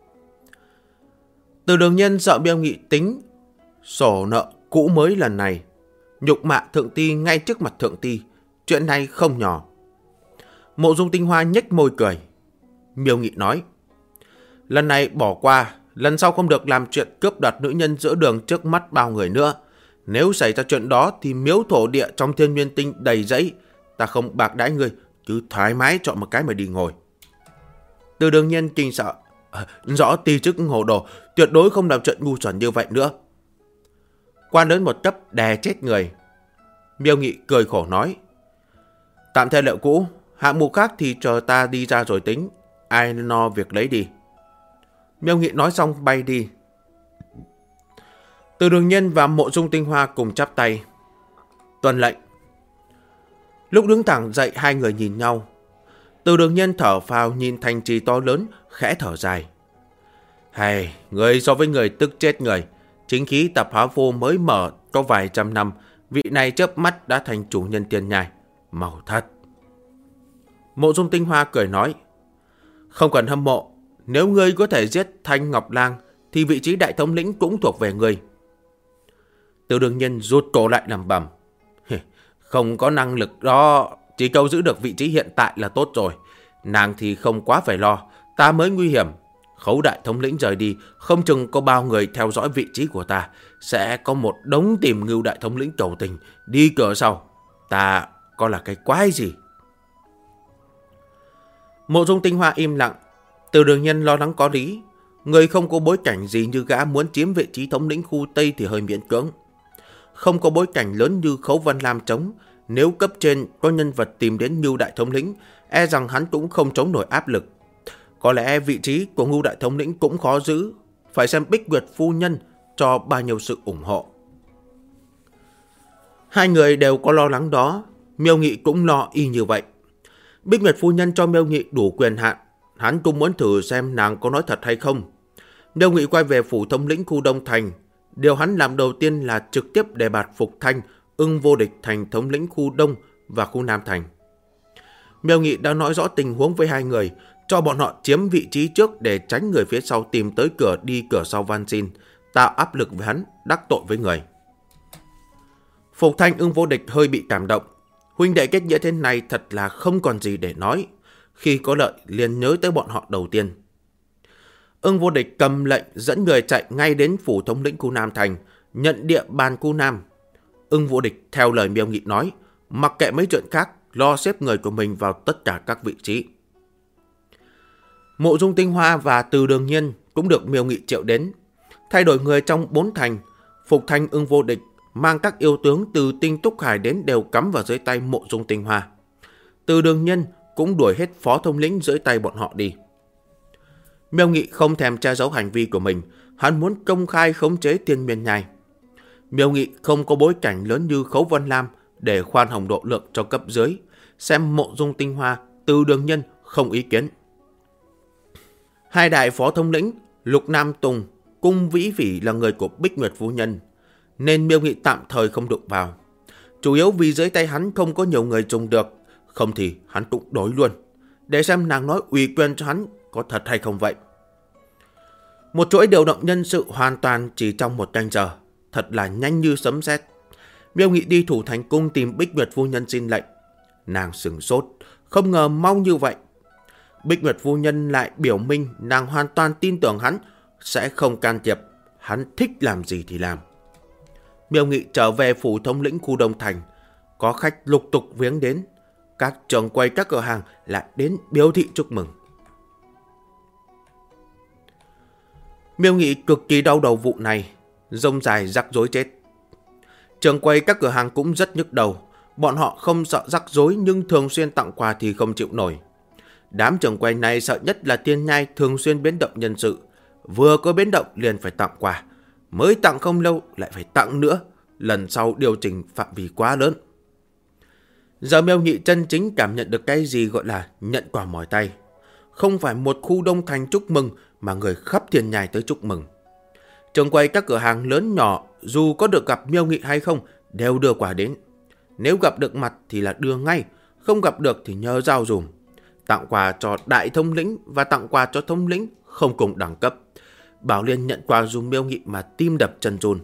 Từ Đường Nhân sợ Miêu Nghị tính sổ nợ cũ mới lần này, nhục mạ thượng ti ngay trước mặt thượng ti, chuyện này không nhỏ. Mộ Dung Tinh Hoa nhếch môi cười. Miêu Nghị nói. Lần này bỏ qua, lần sau không được làm chuyện cướp đoạt nữ nhân giữa đường trước mắt bao người nữa. Nếu xảy ra chuyện đó thì miếu thổ địa trong Thiên Nguyên Tinh đầy rẫy. Ta không bạc đãi ngươi, cứ thoải mái chọn một cái mà đi ngồi. Từ Đường Nhân kinh sợ. Rõ ti chức hồ đồ, tuyệt đối không làm chuyện ngu xuẩn như vậy nữa. Quan lớn một cấp đè chết người. Miêu Nghị cười khổ nói. Tạm theo lệ cũ, hạng mục khác thì chờ ta đi ra rồi tính. Ai no việc lấy đi. Miêu Nghị nói xong bay đi. Từ Đường Nhân và Mộ Dung Tinh Hoa cùng chắp tay. Tuân lệnh. Lúc đứng thẳng dậy hai người nhìn nhau. Từ Đường Nhân thở phào nhìn thành trì to lớn, khẽ thở dài. Hay, người so với người tức chết người. Chính khí Tạp Hóa Vô mới mở có vài trăm năm, vị này chớp mắt đã thành chủ nhân Thiên Nhai. Màu thật. Mộ Dung Tinh Hoa cười nói. Không cần hâm mộ, nếu ngươi có thể giết Thanh Ngọc Lang thì vị trí đại thống lĩnh cũng thuộc về ngươi. Từ Đường Nhân rút cổ lại lẩm bẩm. Không có năng lực đó, chỉ câu giữ được vị trí hiện tại là tốt rồi. Nàng thì không quá phải lo, ta mới nguy hiểm. Khấu đại thống lĩnh rời đi, không chừng có bao người theo dõi vị trí của ta. Sẽ có một đống tìm Ngưu đại thống lĩnh cầu tình, đi cửa sau. Ta có là cái quái gì? Mộ Dung Tinh Hoa im lặng. Từ Đường Nhân lo lắng có lý. Người không có bối cảnh gì như gã muốn chiếm vị trí thống lĩnh khu Tây thì hơi miễn cưỡng. Không có bối cảnh lớn như Khấu Văn Lam chống. Nếu cấp trên có nhân vật tìm đến Ngưu đại thống lĩnh, e rằng hắn cũng không chống nổi áp lực. Có lẽ vị trí của Ngưu đại thống lĩnh cũng khó giữ. Phải xem Bích Nguyệt phu nhân cho bao nhiêu sự ủng hộ. Hai người đều có lo lắng đó. Miêu Nghị cũng lo y như vậy. Bích Nguyệt phu nhân cho Miêu Nghị đủ quyền hạn. Hắn cũng muốn thử xem nàng có nói thật hay không. Miêu Nghị quay về phủ thống lĩnh khu Đông Thành. Điều hắn làm đầu tiên là trực tiếp đề bạt Phục Thanh, Ưng Vô Địch thành thống lĩnh khu Đông và khu Nam Thành. Miêu Nghị đã nói rõ tình huống với hai người, cho bọn họ chiếm vị trí trước để tránh người phía sau tìm tới cửa đi cửa sau van xin, tạo áp lực với hắn, đắc tội với người. Phục Thanh, Ưng Vô Địch hơi bị cảm động. Huynh đệ kết nghĩa thế này thật là không còn gì để nói. Khi có lợi liền nhớ tới bọn họ đầu tiên. Ưng Vô Địch cầm lệnh dẫn người chạy ngay đến phủ thống lĩnh khu Nam Thành, nhận địa bàn khu Nam. Ưng Vô Địch theo lời Miêu Nghị nói, mặc kệ mấy chuyện khác, lo xếp người của mình vào tất cả các vị trí. Mộ Dung Tinh Hoa và Từ Đường Nhân cũng được Miêu Nghị triệu đến. thay đổi người trong 4 thành, phục Thanh Ưng vô địch, mang các yêu tướng từ Tinh Túc Hải đến đều cắm vào dưới tay Mộ Dung Tinh Hoa. Từ Đường Nhân cũng đuổi hết phó thống lĩnh dưới tay bọn họ đi. Miêu Nghị không thèm che giấu hành vi của mình, hắn muốn công khai khống chế Thiên Miên Nhai. Miêu Nghị không có bối cảnh lớn như Khấu Vân Lam để khoan hồng độ lượng cho cấp dưới, xem Mộ Dung Tinh Hoa, Từ Đường Nhân không ý kiến. Hai đại phó thống lĩnh Lục Nam Tùng, Cung Vĩ Vĩ là người của Bích Nguyệt Phu Nhân, nên Miêu Nghị tạm thời không đụng vào. Chủ yếu vì dưới tay hắn không có nhiều người dùng được, không thì hắn cũng đối luôn, để xem nàng nói ủy quyền cho hắn có thật hay không vậy. Một chuỗi điều động nhân sự hoàn toàn chỉ trong 1 canh giờ, thật là nhanh như sấm sét. Miêu Nghị đi Thủ Thành Cung tìm Bích Nguyệt Phu Nhân xin lệnh. Nàng sửng sốt, không ngờ mau như vậy. Bích Nguyệt Phu Nhân lại biểu minh nàng hoàn toàn tin tưởng hắn sẽ không can thiệp, hắn thích làm gì thì làm. Miêu Nghị trở về phủ thống lĩnh khu Đông Thành, có khách lục tục viếng đến, các trường quầy các cửa hàng lại đến biểu thị chúc mừng. Miêu Nghị cực kỳ đau đầu vụ này, rông dài rắc rối chết. Trường quầy các cửa hàng cũng rất nhức đầu, bọn họ không sợ rắc rối nhưng thường xuyên tặng quà thì không chịu nổi. Đám trường quầy này sợ nhất là Thiên Nhai thường xuyên biến động nhân sự, vừa có biến động liền phải tặng quà, mới tặng không lâu lại phải tặng nữa, lần sau điều chỉnh phạm vi quá lớn. Giờ Miêu Nghị chân chính cảm nhận được cái gì gọi là nhận quà mỏi tay. Không phải một khu Đông Thành chúc mừng mà người khắp Thiên Nhai tới chúc mừng. Trường quầy các cửa hàng lớn nhỏ dù có được gặp Miêu Nghị hay không đều đưa quà đến. Nếu gặp được mặt thì là đưa ngay, không gặp được thì nhờ giao dùm. Tặng quà cho đại thống lĩnh và tặng quà cho thống lĩnh không cùng đẳng cấp. Bảo Liên nhận quà dùng Miêu Nghị mà tim đập chân run.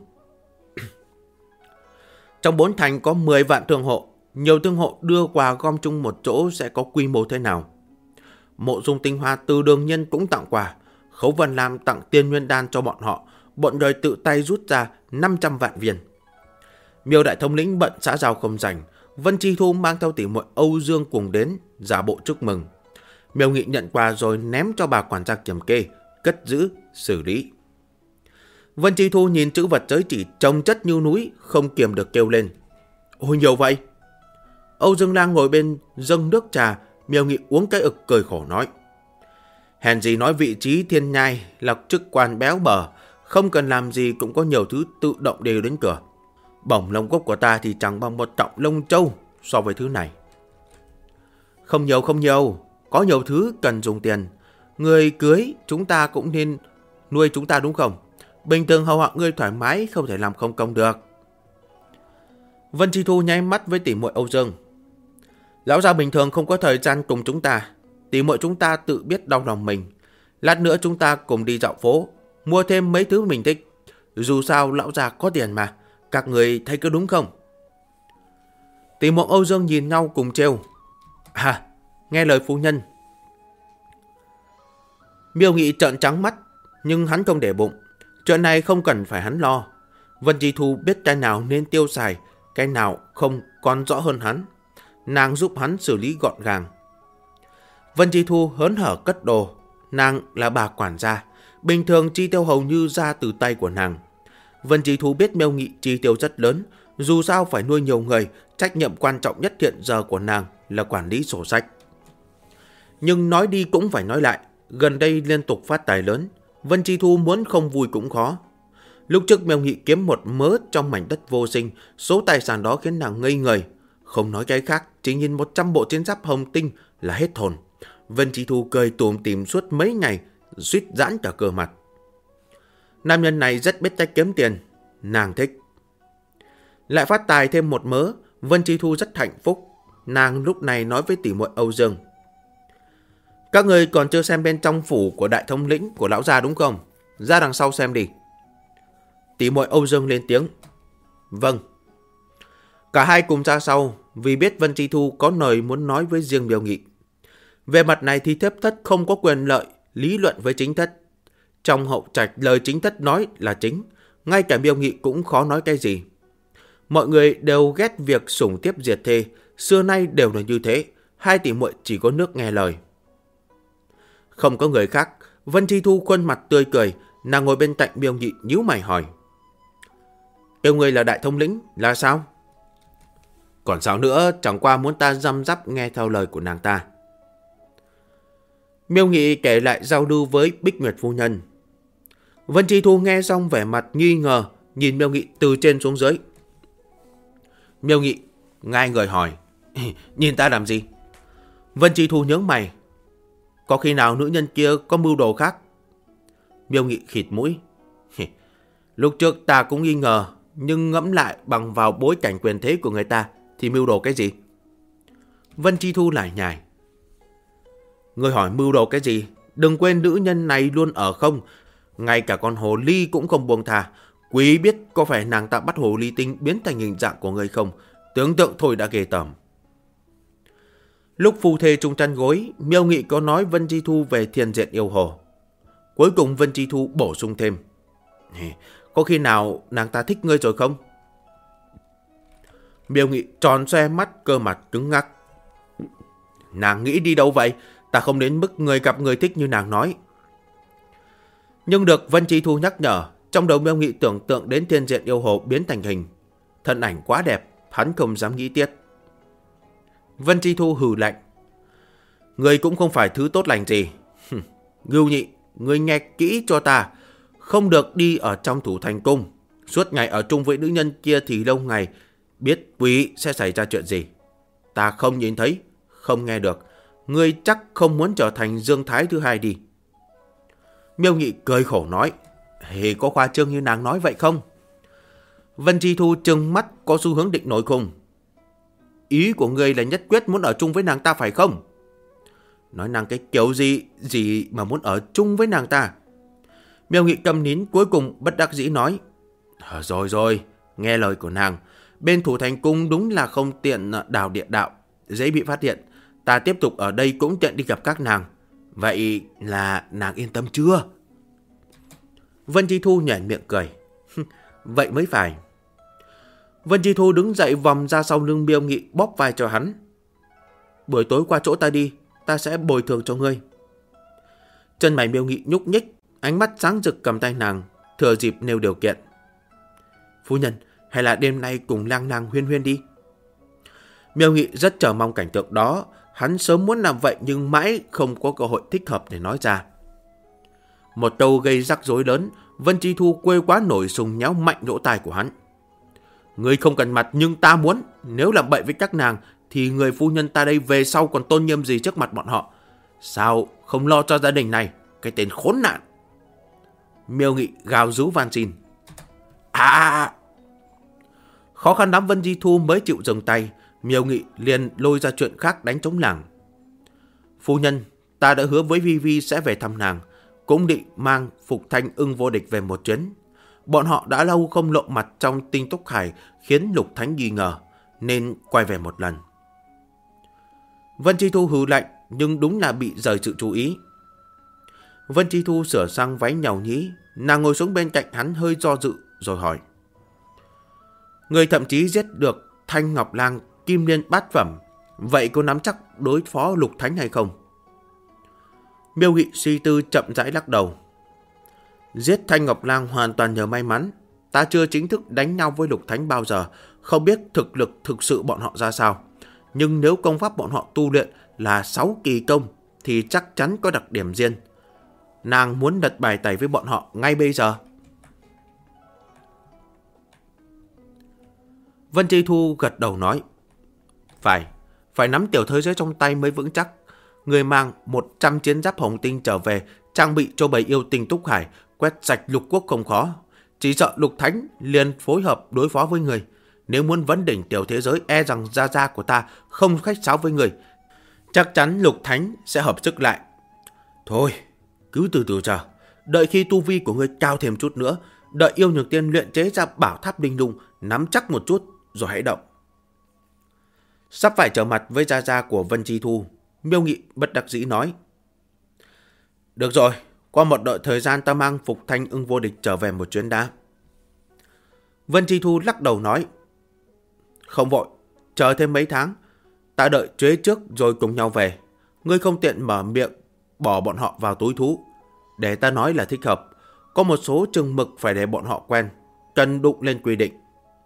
Trong 4 thành có 10 vạn thương hộ, nhiều thương hộ đưa quà gom chung một chỗ sẽ có quy mô thế nào? Mộ Dung Tinh Hoa, Từ Đường Nhân cũng tặng quà, Khấu Vân Lam tặng Tiên Nguyên Đan cho bọn họ, bọn đời tự tay rút ra 500 vạn viên. Miêu đại thống lĩnh bận xã giao không rảnh, Vân Chi Thu mang theo tỷ muội Âu Dương cùng đến, giả bộ chúc mừng. Miêu Nghị nhận quà rồi ném cho bà quản gia kiểm kê, cất giữ, xử lý. Vân Chi Thu nhìn chữ vật giới chỉ chồng chất như núi, không kiềm được kêu lên. Ôi nhiều vậy! Âu Dương Lang ngồi bên dâng nước trà, Miêu Nghị uống cái ực cười khổ nói. Hèn gì nói vị trí Thiên Nhai là chức quan béo bở, không cần làm gì cũng có nhiều thứ tự động đều đến cửa. Bổng lông gốc của ta thì chẳng bằng một trọng lông trâu so với thứ này. Không nhiều, có nhiều thứ cần dùng tiền. Người cưới chúng ta cũng nên nuôi chúng ta đúng không? Bình thường hầu hạ ngươi thoải mái, không thể làm không công được. Vân Chi Thu nháy mắt với tỷ muội Âu Dương. Lão gia bình thường không có thời gian cùng chúng ta, tỷ muội chúng ta tự biết đau lòng mình. Lát nữa chúng ta cùng đi dạo phố, mua thêm mấy thứ mình thích. Dù sao lão gia có tiền mà, các người thấy có đúng không? Tỷ muội Âu Dương nhìn nhau cùng trêu. À, nghe lời phu nhân. Miêu Nghị trợn trắng mắt, nhưng hắn không để bụng. Chuyện này không cần phải hắn lo. Vân Chi Thu biết cái nào nên tiêu xài, cái nào không còn rõ hơn hắn. Nàng giúp hắn xử lý gọn gàng. Vân Chi Thu hớn hở cất đồ. Nàng là bà quản gia, bình thường chi tiêu hầu như ra từ tay của nàng. Vân Chi Thu biết Miêu Nghị chi tiêu rất lớn, dù sao phải nuôi nhiều người, trách nhiệm quan trọng nhất hiện giờ của nàng là quản lý sổ sách. Nhưng nói đi cũng phải nói lại, gần đây liên tục phát tài lớn, Vân Chi Thu muốn không vui cũng khó. Lúc trước Miêu Nghị kiếm một mớ trong mảnh đất vô sinh, số tài sản đó khiến nàng ngây người. Không nói cái khác, chỉ nhìn 100 bộ chiến giáp hồng tinh là hết hồn. Vân Chi Thu cười tủm tỉm suốt mấy ngày, suýt giãn cả cơ mặt. Nam nhân này rất biết cách kiếm tiền, nàng thích. Lại phát tài thêm một mớ, Vân Chi Thu rất hạnh phúc. Nàng lúc này nói với tỷ muội Âu Dương. Các người còn chưa xem bên trong phủ của đại thống lĩnh của lão gia đúng không? Ra đằng sau xem đi. Tỷ muội Âu Dương lên tiếng. Vâng. Cả hai cùng ra sau, vì biết Vân Chi Thu có lời muốn nói với riêng Miêu Nghị. Về mặt này thì thiếp thất không có quyền lợi lý luận với chính thất. Trong hậu trạch lời chính thất nói là chính, ngay cả Miêu Nghị cũng khó nói cái gì. Mọi người đều ghét việc sủng tiếp diệt thê, xưa nay đều là như thế, hai tỷ muội chỉ có nước nghe lời. Không có người khác, Vân Chi Thu khuôn mặt tươi cười, Nàng ngồi bên cạnh Miêu Nghị nhíu mày hỏi. Kêu ngươi là đại thống lĩnh là sao? Còn sao nữa, chẳng qua muốn ta răm rắp nghe theo lời của nàng ta. Miêu Nghị kể lại giao lưu với Bích Nguyệt phu nhân. Vân Chi Thu nghe xong vẻ mặt nghi ngờ, nhìn Miêu Nghị từ trên xuống dưới. Miêu Nghị ngai người hỏi. Nhìn ta làm gì? Vân Chi Thu nhướng mày. Có khi nào nữ nhân kia có mưu đồ khác? Miêu Nghị khịt mũi. Lúc trước ta cũng nghi ngờ, nhưng ngẫm lại bằng vào bối cảnh quyền thế của người ta thì mưu đồ cái gì? Vân Chi Thu lải nhải. Người hỏi mưu đồ cái gì? Đừng quên nữ nhân này luôn ở không. Ngay cả con hồ ly cũng không buông thà. Quý biết có phải nàng ta bắt hồ ly tinh biến thành hình dạng của người không? Tưởng tượng thôi đã ghê tởm. Lúc phu thê chung chăn gối, Miêu Nghị có nói Vân Chi Thu về thiền diện yêu hồ. Cuối cùng Vân Chi Thu bổ sung thêm. Có khi nào nàng ta thích ngươi rồi không? Miêu Nghị tròn xoe mắt, cơ mặt cứng ngắc. Nàng nghĩ đi đâu vậy? Ta không đến mức người gặp người thích như nàng nói. Nhưng được Vân Chi Thu nhắc nhở, trong đầu Miêu Nghị tưởng tượng đến thiên diện yêu hồ biến thành hình. Thân ảnh quá đẹp, hắn không dám nghĩ tiếp. Vân Chi Thu hừ lạnh. Người cũng không phải thứ tốt lành gì. Ngưu Nhị, người nghe kỹ cho ta. Không được đi ở trong thủ thành cung. Suốt ngày ở chung với nữ nhân kia thì lâu ngày biết quý sẽ xảy ra chuyện gì. Ta không nhìn thấy, không nghe được. Ngươi chắc không muốn trở thành Dương Thái thứ hai đi. Miêu Nghị cười khổ nói. Có khoa trương như nàng nói vậy không? Vân Chi Thu trừng mắt có xu hướng định nổi khùng. Ý của ngươi là nhất quyết muốn ở chung với nàng ta phải không? Nói nàng cái kiểu gì mà muốn ở chung với nàng ta? Miêu Nghị câm nín, cuối cùng bất đắc dĩ nói. Rồi, nghe lời của nàng. Bên thủ thành cung đúng là không tiện đào địa đạo, dễ bị phát hiện. Ta tiếp tục ở đây cũng tiện đi gặp các nàng. Vậy là nàng yên tâm chưa? Vân Chi Thu nhảy miệng cười. Vậy mới phải. Vân Chi Thu đứng dậy vòng ra sau lưng Miêu Nghị, bóp vai cho hắn. Buổi tối qua chỗ ta đi, ta sẽ bồi thường cho ngươi. Chân mày Miêu Nghị nhúc nhích, ánh mắt sáng rực cầm tay nàng, thừa dịp nêu điều kiện. Phu nhân, hay là đêm nay cùng lang nàng huyên huyên đi? Miêu Nghị rất chờ mong cảnh tượng đó. Hắn sớm muốn làm vậy nhưng mãi không có cơ hội thích hợp để nói ra. Một câu gây rắc rối lớn, Vân Chi Thu quê quá nổi sùng nhéo mạnh lỗ tai của hắn. Ngươi không cần mặt nhưng ta muốn. Nếu làm bậy với các nàng thì người phu nhân ta đây về sau còn tôn nghiêm gì trước mặt bọn họ? Sao không lo cho gia đình này? Cái tên khốn nạn. Miêu Nghị gào rú van xin. Khó khăn lắm Vân Chi Thu mới chịu dừng tay. Miêu Nghị liền lôi ra chuyện khác đánh trống làng. Phu nhân, ta đã hứa với Vi Vi sẽ về thăm nàng, cũng định mang Phục Thanh Ưng Vô Địch về một chuyến. Bọn họ đã lâu không lộ mặt trong Tinh Túc Hải, khiến Lục Thánh nghi ngờ, nên quay về một lần. Vân Chi Thu hừ lạnh, nhưng đúng là bị rời sự chú ý. Vân Chi Thu sửa sang váy nhàu nhĩ, nàng ngồi xuống bên cạnh hắn hơi do dự rồi hỏi. Người thậm chí giết được Thanh Ngọc Lang Kim Liên bát phẩm, vậy có nắm chắc đối phó Lục Thánh hay không? Miêu Nghị suy tư chậm rãi lắc đầu. Giết Thanh Ngọc Lang hoàn toàn nhờ may mắn. Ta chưa chính thức đánh nhau với Lục Thánh bao giờ, không biết thực lực thực sự bọn họ ra sao. Nhưng nếu công pháp bọn họ tu luyện là 6 kỳ công thì chắc chắn có đặc điểm riêng. Nàng muốn đặt bài tẩy với bọn họ ngay bây giờ. Vân Chi Thu gật đầu nói. Phải nắm tiểu thế giới trong tay mới vững chắc. Người mang 100 chiến giáp hồng tinh trở về, trang bị cho bầy yêu Tinh Túc Hải, quét sạch lục quốc không khó. Chỉ sợ Lục Thánh liền phối hợp đối phó với người. Nếu muốn vấn đỉnh tiểu thế giới, e rằng gia của ta không khách sáo với người. Chắc chắn Lục Thánh sẽ hợp sức lại. Thôi, cứ từ từ chờ. Đợi khi tu vi của ngươi cao thêm chút nữa, đợi yêu nhược tiên luyện chế ra bảo tháp linh lung, nắm chắc một chút rồi hãy động. Sắp phải trở mặt với gia của Vân Chi Thu, Miêu Nghị bất đắc dĩ nói. Được rồi, qua một đợi thời gian ta mang Phục Thanh Ưng Vô Địch trở về một chuyến đã. Vân Chi Thu lắc đầu nói. Không vội, chờ thêm mấy tháng. Ta đợi chế trước rồi cùng nhau về. Ngươi không tiện mở miệng bỏ bọn họ vào túi thú. Để ta nói là thích hợp. Có một số chừng mực phải để bọn họ quen, cần đụng lên quy định.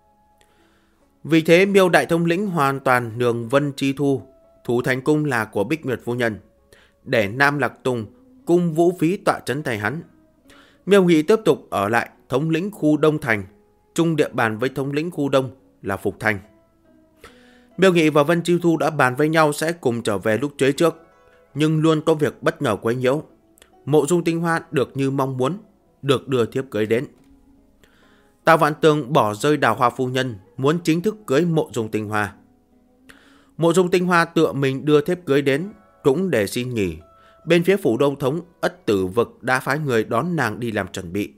Vì thế Miêu đại thống lĩnh hoàn toàn nhường Vân Chi Thu, thủ thành cung là của Bích Nguyệt phu nhân, để Nam Lạc Tùng cung vũ phí tọa trấn thay hắn. Miêu Nghị tiếp tục ở lại thống lĩnh khu Đông Thành, chung địa bàn với thống lĩnh khu Đông là Phục Thành. Miêu Nghị và Vân Chi Thu đã bàn với nhau sẽ cùng trở về lúc chế trước, nhưng luôn có việc bất ngờ quấy nhiễu. Mộ Dung Tinh Hoa được như mong muốn, được đưa thiếp cưới đến. Tào Vạn Tường bỏ rơi Đào Hoa phu nhân, muốn chính thức cưới Mộ Dung Tinh Hoa. Mộ Dung Tinh Hoa tựa mình đưa thiếp cưới đến, cũng để xin nghỉ. Bên phía phủ Đông thống Ất Tử Vực đã phái người đón nàng đi làm chuẩn bị.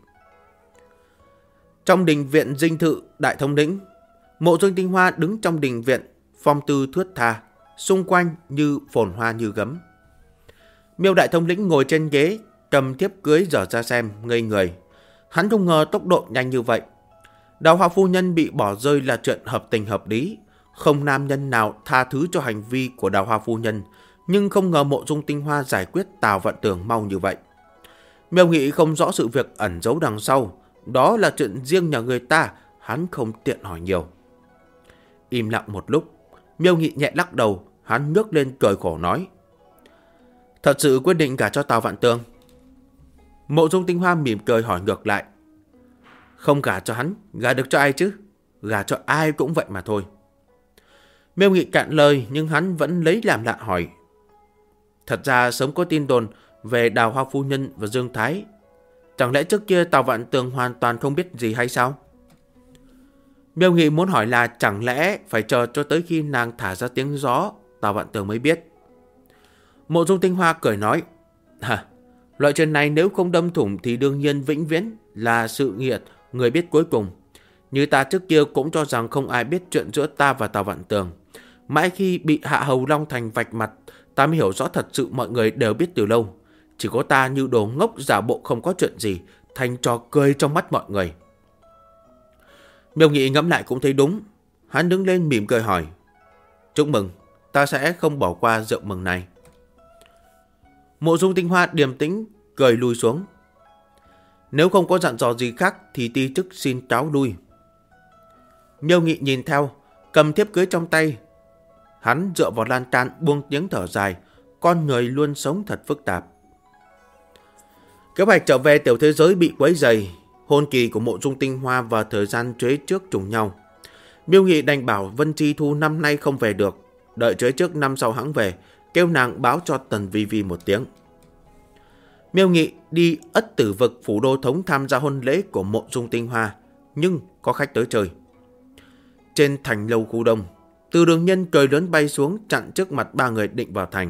Trong đình viện dinh thự đại thống lĩnh, Mộ Dung Tinh Hoa đứng trong đình viện, phong tư thướt tha, xung quanh như phồn hoa như gấm. Miêu đại thống lĩnh ngồi trên ghế, cầm thiếp cưới dở ra xem, ngây người. Hắn không ngờ tốc độ nhanh như vậy. Đào Hoa phu nhân bị bỏ rơi là chuyện hợp tình hợp lý, không nam nhân nào tha thứ cho hành vi của Đào Hoa phu nhân, nhưng không ngờ Mộ Dung Tinh Hoa giải quyết Tào Vạn Tường mau như vậy. Miêu Nghị không rõ sự việc ẩn giấu đằng sau, đó là chuyện riêng nhà người ta, hắn không tiện hỏi nhiều. Im lặng một lúc, Miêu Nghị nhẹ lắc đầu, hắn ngước lên cười khổ nói: Thật sự quyết định gả cho Tào Vạn Tường? Mộ Dung Tinh Hoa mỉm cười hỏi ngược lại: Không gả cho hắn, gả được cho ai chứ? Gả cho ai cũng vậy mà thôi. Miêu Nghị cạn lời, nhưng hắn vẫn lấy làm lạ hỏi: Thật ra sớm có tin đồn về Đào Hoa phu nhân và Dương Thái, chẳng lẽ trước kia Tào Vạn Tường hoàn toàn không biết gì hay sao? Miêu Nghị muốn hỏi là chẳng lẽ phải chờ cho tới khi nàng thả ra tiếng gió, Tào Vạn Tường mới biết. Mộ Dung Tinh Hoa cười nói: Loại chuyện này nếu không đâm thủng thì đương nhiên vĩnh viễn là sự nghiệt người biết cuối cùng. Như ta trước kia cũng cho rằng không ai biết chuyện giữa ta và Tào Vạn Tường. Mãi khi bị Hạ Hầu Long Thành vạch mặt, ta mới hiểu rõ thật sự mọi người đều biết từ lâu. Chỉ có ta như đồ ngốc giả bộ không có chuyện gì, thành trò cười trong mắt mọi người. Miêu Nghị ngẫm lại cũng thấy đúng. Hắn đứng lên mỉm cười hỏi: Chúc mừng, ta sẽ không bỏ qua rượu mừng này. Mộ Dung Tinh Hoa điềm tĩnh cười lui xuống. Nếu không có dặn dò gì khác thì ti chức xin cáo lui. Miêu Nghị nhìn theo, cầm thiếp cưới trong tay. Hắn dựa vào lan can buông tiếng thở dài, con người luôn sống thật phức tạp. Kế hoạch trở về tiểu thế giới bị quấy rầy, hôn kỳ của Mộ Dung Tinh Hoa và thời gian chế trước trùng nhau. Miêu Nghị đành bảo Vân Chi Thu năm nay không về được, đợi chế trước năm sau hãng về, kêu nàng báo cho Tần Vi Vi một tiếng. Miêu Nghị đi Ất Tử Vực phủ đô thống tham gia hôn lễ của Mộ Dung Tinh Hoa, nhưng có khách tới chơi. Trên thành lâu khu đông, Từ Đường Nhân cười lớn bay xuống chặn trước mặt ba người định vào thành.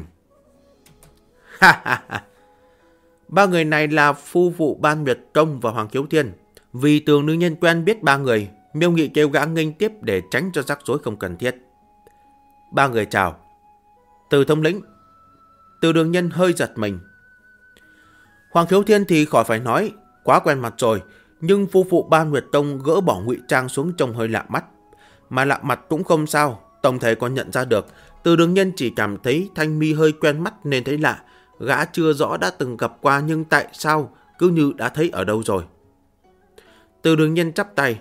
Ba người này là phu phụ Ban Nguyệt Công và Hoàng Khiếu Thiên. Vì Từ Đường Nhân quen biết ba người, Miêu Nghị kêu gã nghênh tiếp để tránh cho rắc rối không cần thiết. Ba người chào. Từ thống lĩnh. Từ Đường Nhân hơi giật mình. Hoàng Khiếu Thiên thì khỏi phải nói, quá quen mặt rồi, nhưng phu phụ Ban Nguyệt Công gỡ bỏ ngụy trang xuống trông hơi lạ mắt. Mà lạ mặt cũng không sao, tổng thể còn nhận ra được. Từ Đường Nhân chỉ cảm thấy Thanh Mi hơi quen mắt nên thấy lạ. Gã chưa rõ đã từng gặp qua nhưng tại sao cứ như đã thấy ở đâu rồi. Từ Đường Nhân chắp tay.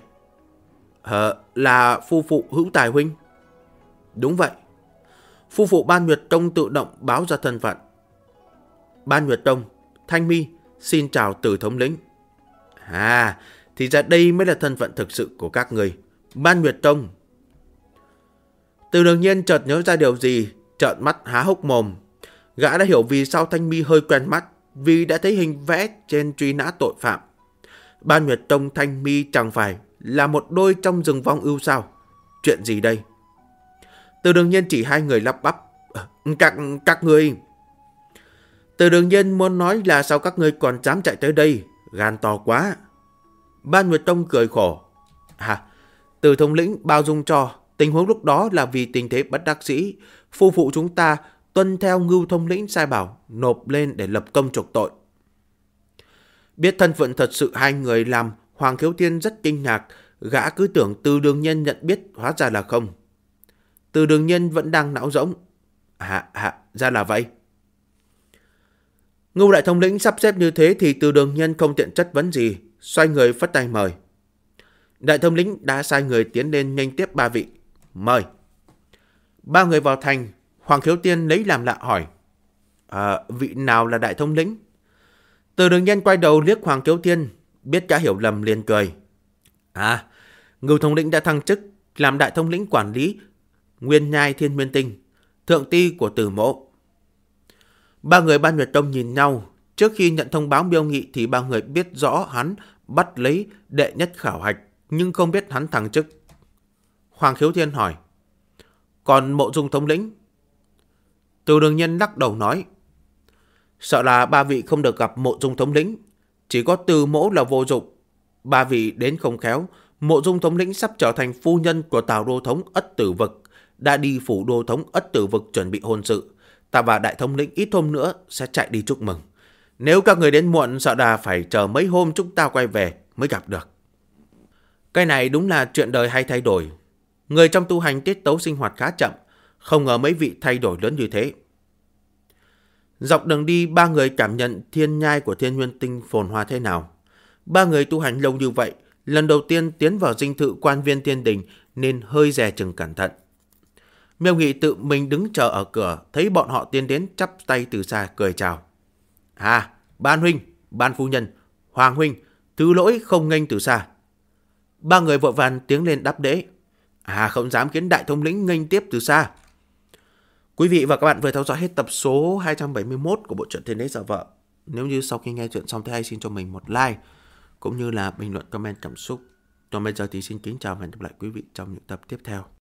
Là phu phụ Hữu Tài huynh. Đúng vậy. Phu phụ Ban Nguyệt Công tự động báo ra thân phận. Ban Nguyệt Công, Thanh Mi, xin chào Từ thống lĩnh. Thì ra đây mới là thân phận thực sự của các người. Ban Nguyệt Công. Từ Đường Nhân chợt nhớ ra điều gì, trợn mắt há hốc mồm. Gã đã hiểu vì sao Thanh Mi hơi quen mắt, vì đã thấy hình vẽ trên truy nã tội phạm. Ban Nguyệt Công Thanh Mi chẳng phải là một đôi trong rừng vong ưu sao? Chuyện gì đây? Từ Đường Nhân chỉ hai người lắp bắp. Các người. Từ Đường Nhân muốn nói là sao các người còn dám chạy tới đây, gan to quá. Ban Nguyệt Tông cười khổ. Từ thống lĩnh bao dung cho, tình huống lúc đó là vì tình thế bất đắc dĩ, phu phụ chúng ta tuân theo Ngưu thống lĩnh sai bảo, nộp lên để lập công chuộc tội. Biết thân phận thật sự hai người làm Hoàng Khiếu Thiên rất kinh ngạc, gã cứ tưởng Từ Đường Nhân nhận biết, hóa ra là không. Từ Đường Nhân vẫn đang não rỗng. Ra là vậy. Ngưu đại thống lĩnh sắp xếp như thế thì Từ Đường Nhân không tiện chất vấn gì, xoay người phất tay mời. Đại thống lĩnh đã sai người tiến lên nghênh tiếp ba vị. Mời. Ba người vào thành, Hoàng Khiếu Tiên lấy làm lạ hỏi. Vị nào là đại thống lĩnh? Từ Đường Nhân quay đầu liếc Hoàng Khiếu Tiên, biết đã hiểu lầm liền cười. Ngưu thống lĩnh đã thăng chức, làm đại thống lĩnh quản lý Nguyên Nhai Thiên Nguyên Tinh, thượng ti của Từ Mỗ. Ba người Ban Nguyệt Tông nhìn nhau. Trước khi nhận thông báo Miêu Nghị thì ba người biết rõ hắn bắt lấy đệ nhất khảo hạch, nhưng không biết hắn thăng chức. Hoàng Khiếu Thiên hỏi. Còn Mộ Dung thống lĩnh? Từ Đường Nhân lắc đầu nói. Sợ là ba vị không được gặp Mộ Dung thống lĩnh, chỉ có Từ Mỗ là vô dụng. Ba vị đến không khéo, Mộ Dung thống lĩnh sắp trở thành phu nhân của Tào đô thống Ất Tử Vực, đã đi phủ đô thống Ất Tử Vực chuẩn bị hôn sự. Ta và đại thống lĩnh ít hôm nữa sẽ chạy đi chúc mừng. Nếu các người đến muộn, sợ là phải chờ mấy hôm chúng ta quay về mới gặp được. Cái này đúng là chuyện đời hay thay đổi. Người trong tu hành tiết tấu sinh hoạt khá chậm, không ngờ mấy vị thay đổi lớn như thế. Dọc đường đi, ba người cảm nhận thiên nhai của Thiên Nguyên Tinh phồn hoa thế nào. Ba người tu hành lâu như vậy, lần đầu tiên tiến vào dinh thự quan viên thiên đình nên hơi dè chừng cẩn thận. Miêu Nghị tự mình đứng chờ ở cửa, thấy bọn họ tiến đến chắp tay từ xa cười chào. Ban huynh, ban phu nhân, Hoàng huynh, thứ lỗi không nghênh từ xa. Ba người vội vàng tiến lên đáp lễ. Không dám khiến đại thống lĩnh nghênh tiếp từ xa. Quý vị và các bạn vừa theo dõi hết tập số 271 của bộ truyện Thiên Đế Giả Vợ. Nếu như sau khi nghe chuyện xong thấy hay, xin cho mình một like cũng như là bình luận comment cảm xúc. Còn bây giờ thì xin kính chào và hẹn gặp lại quý vị trong những tập tiếp theo.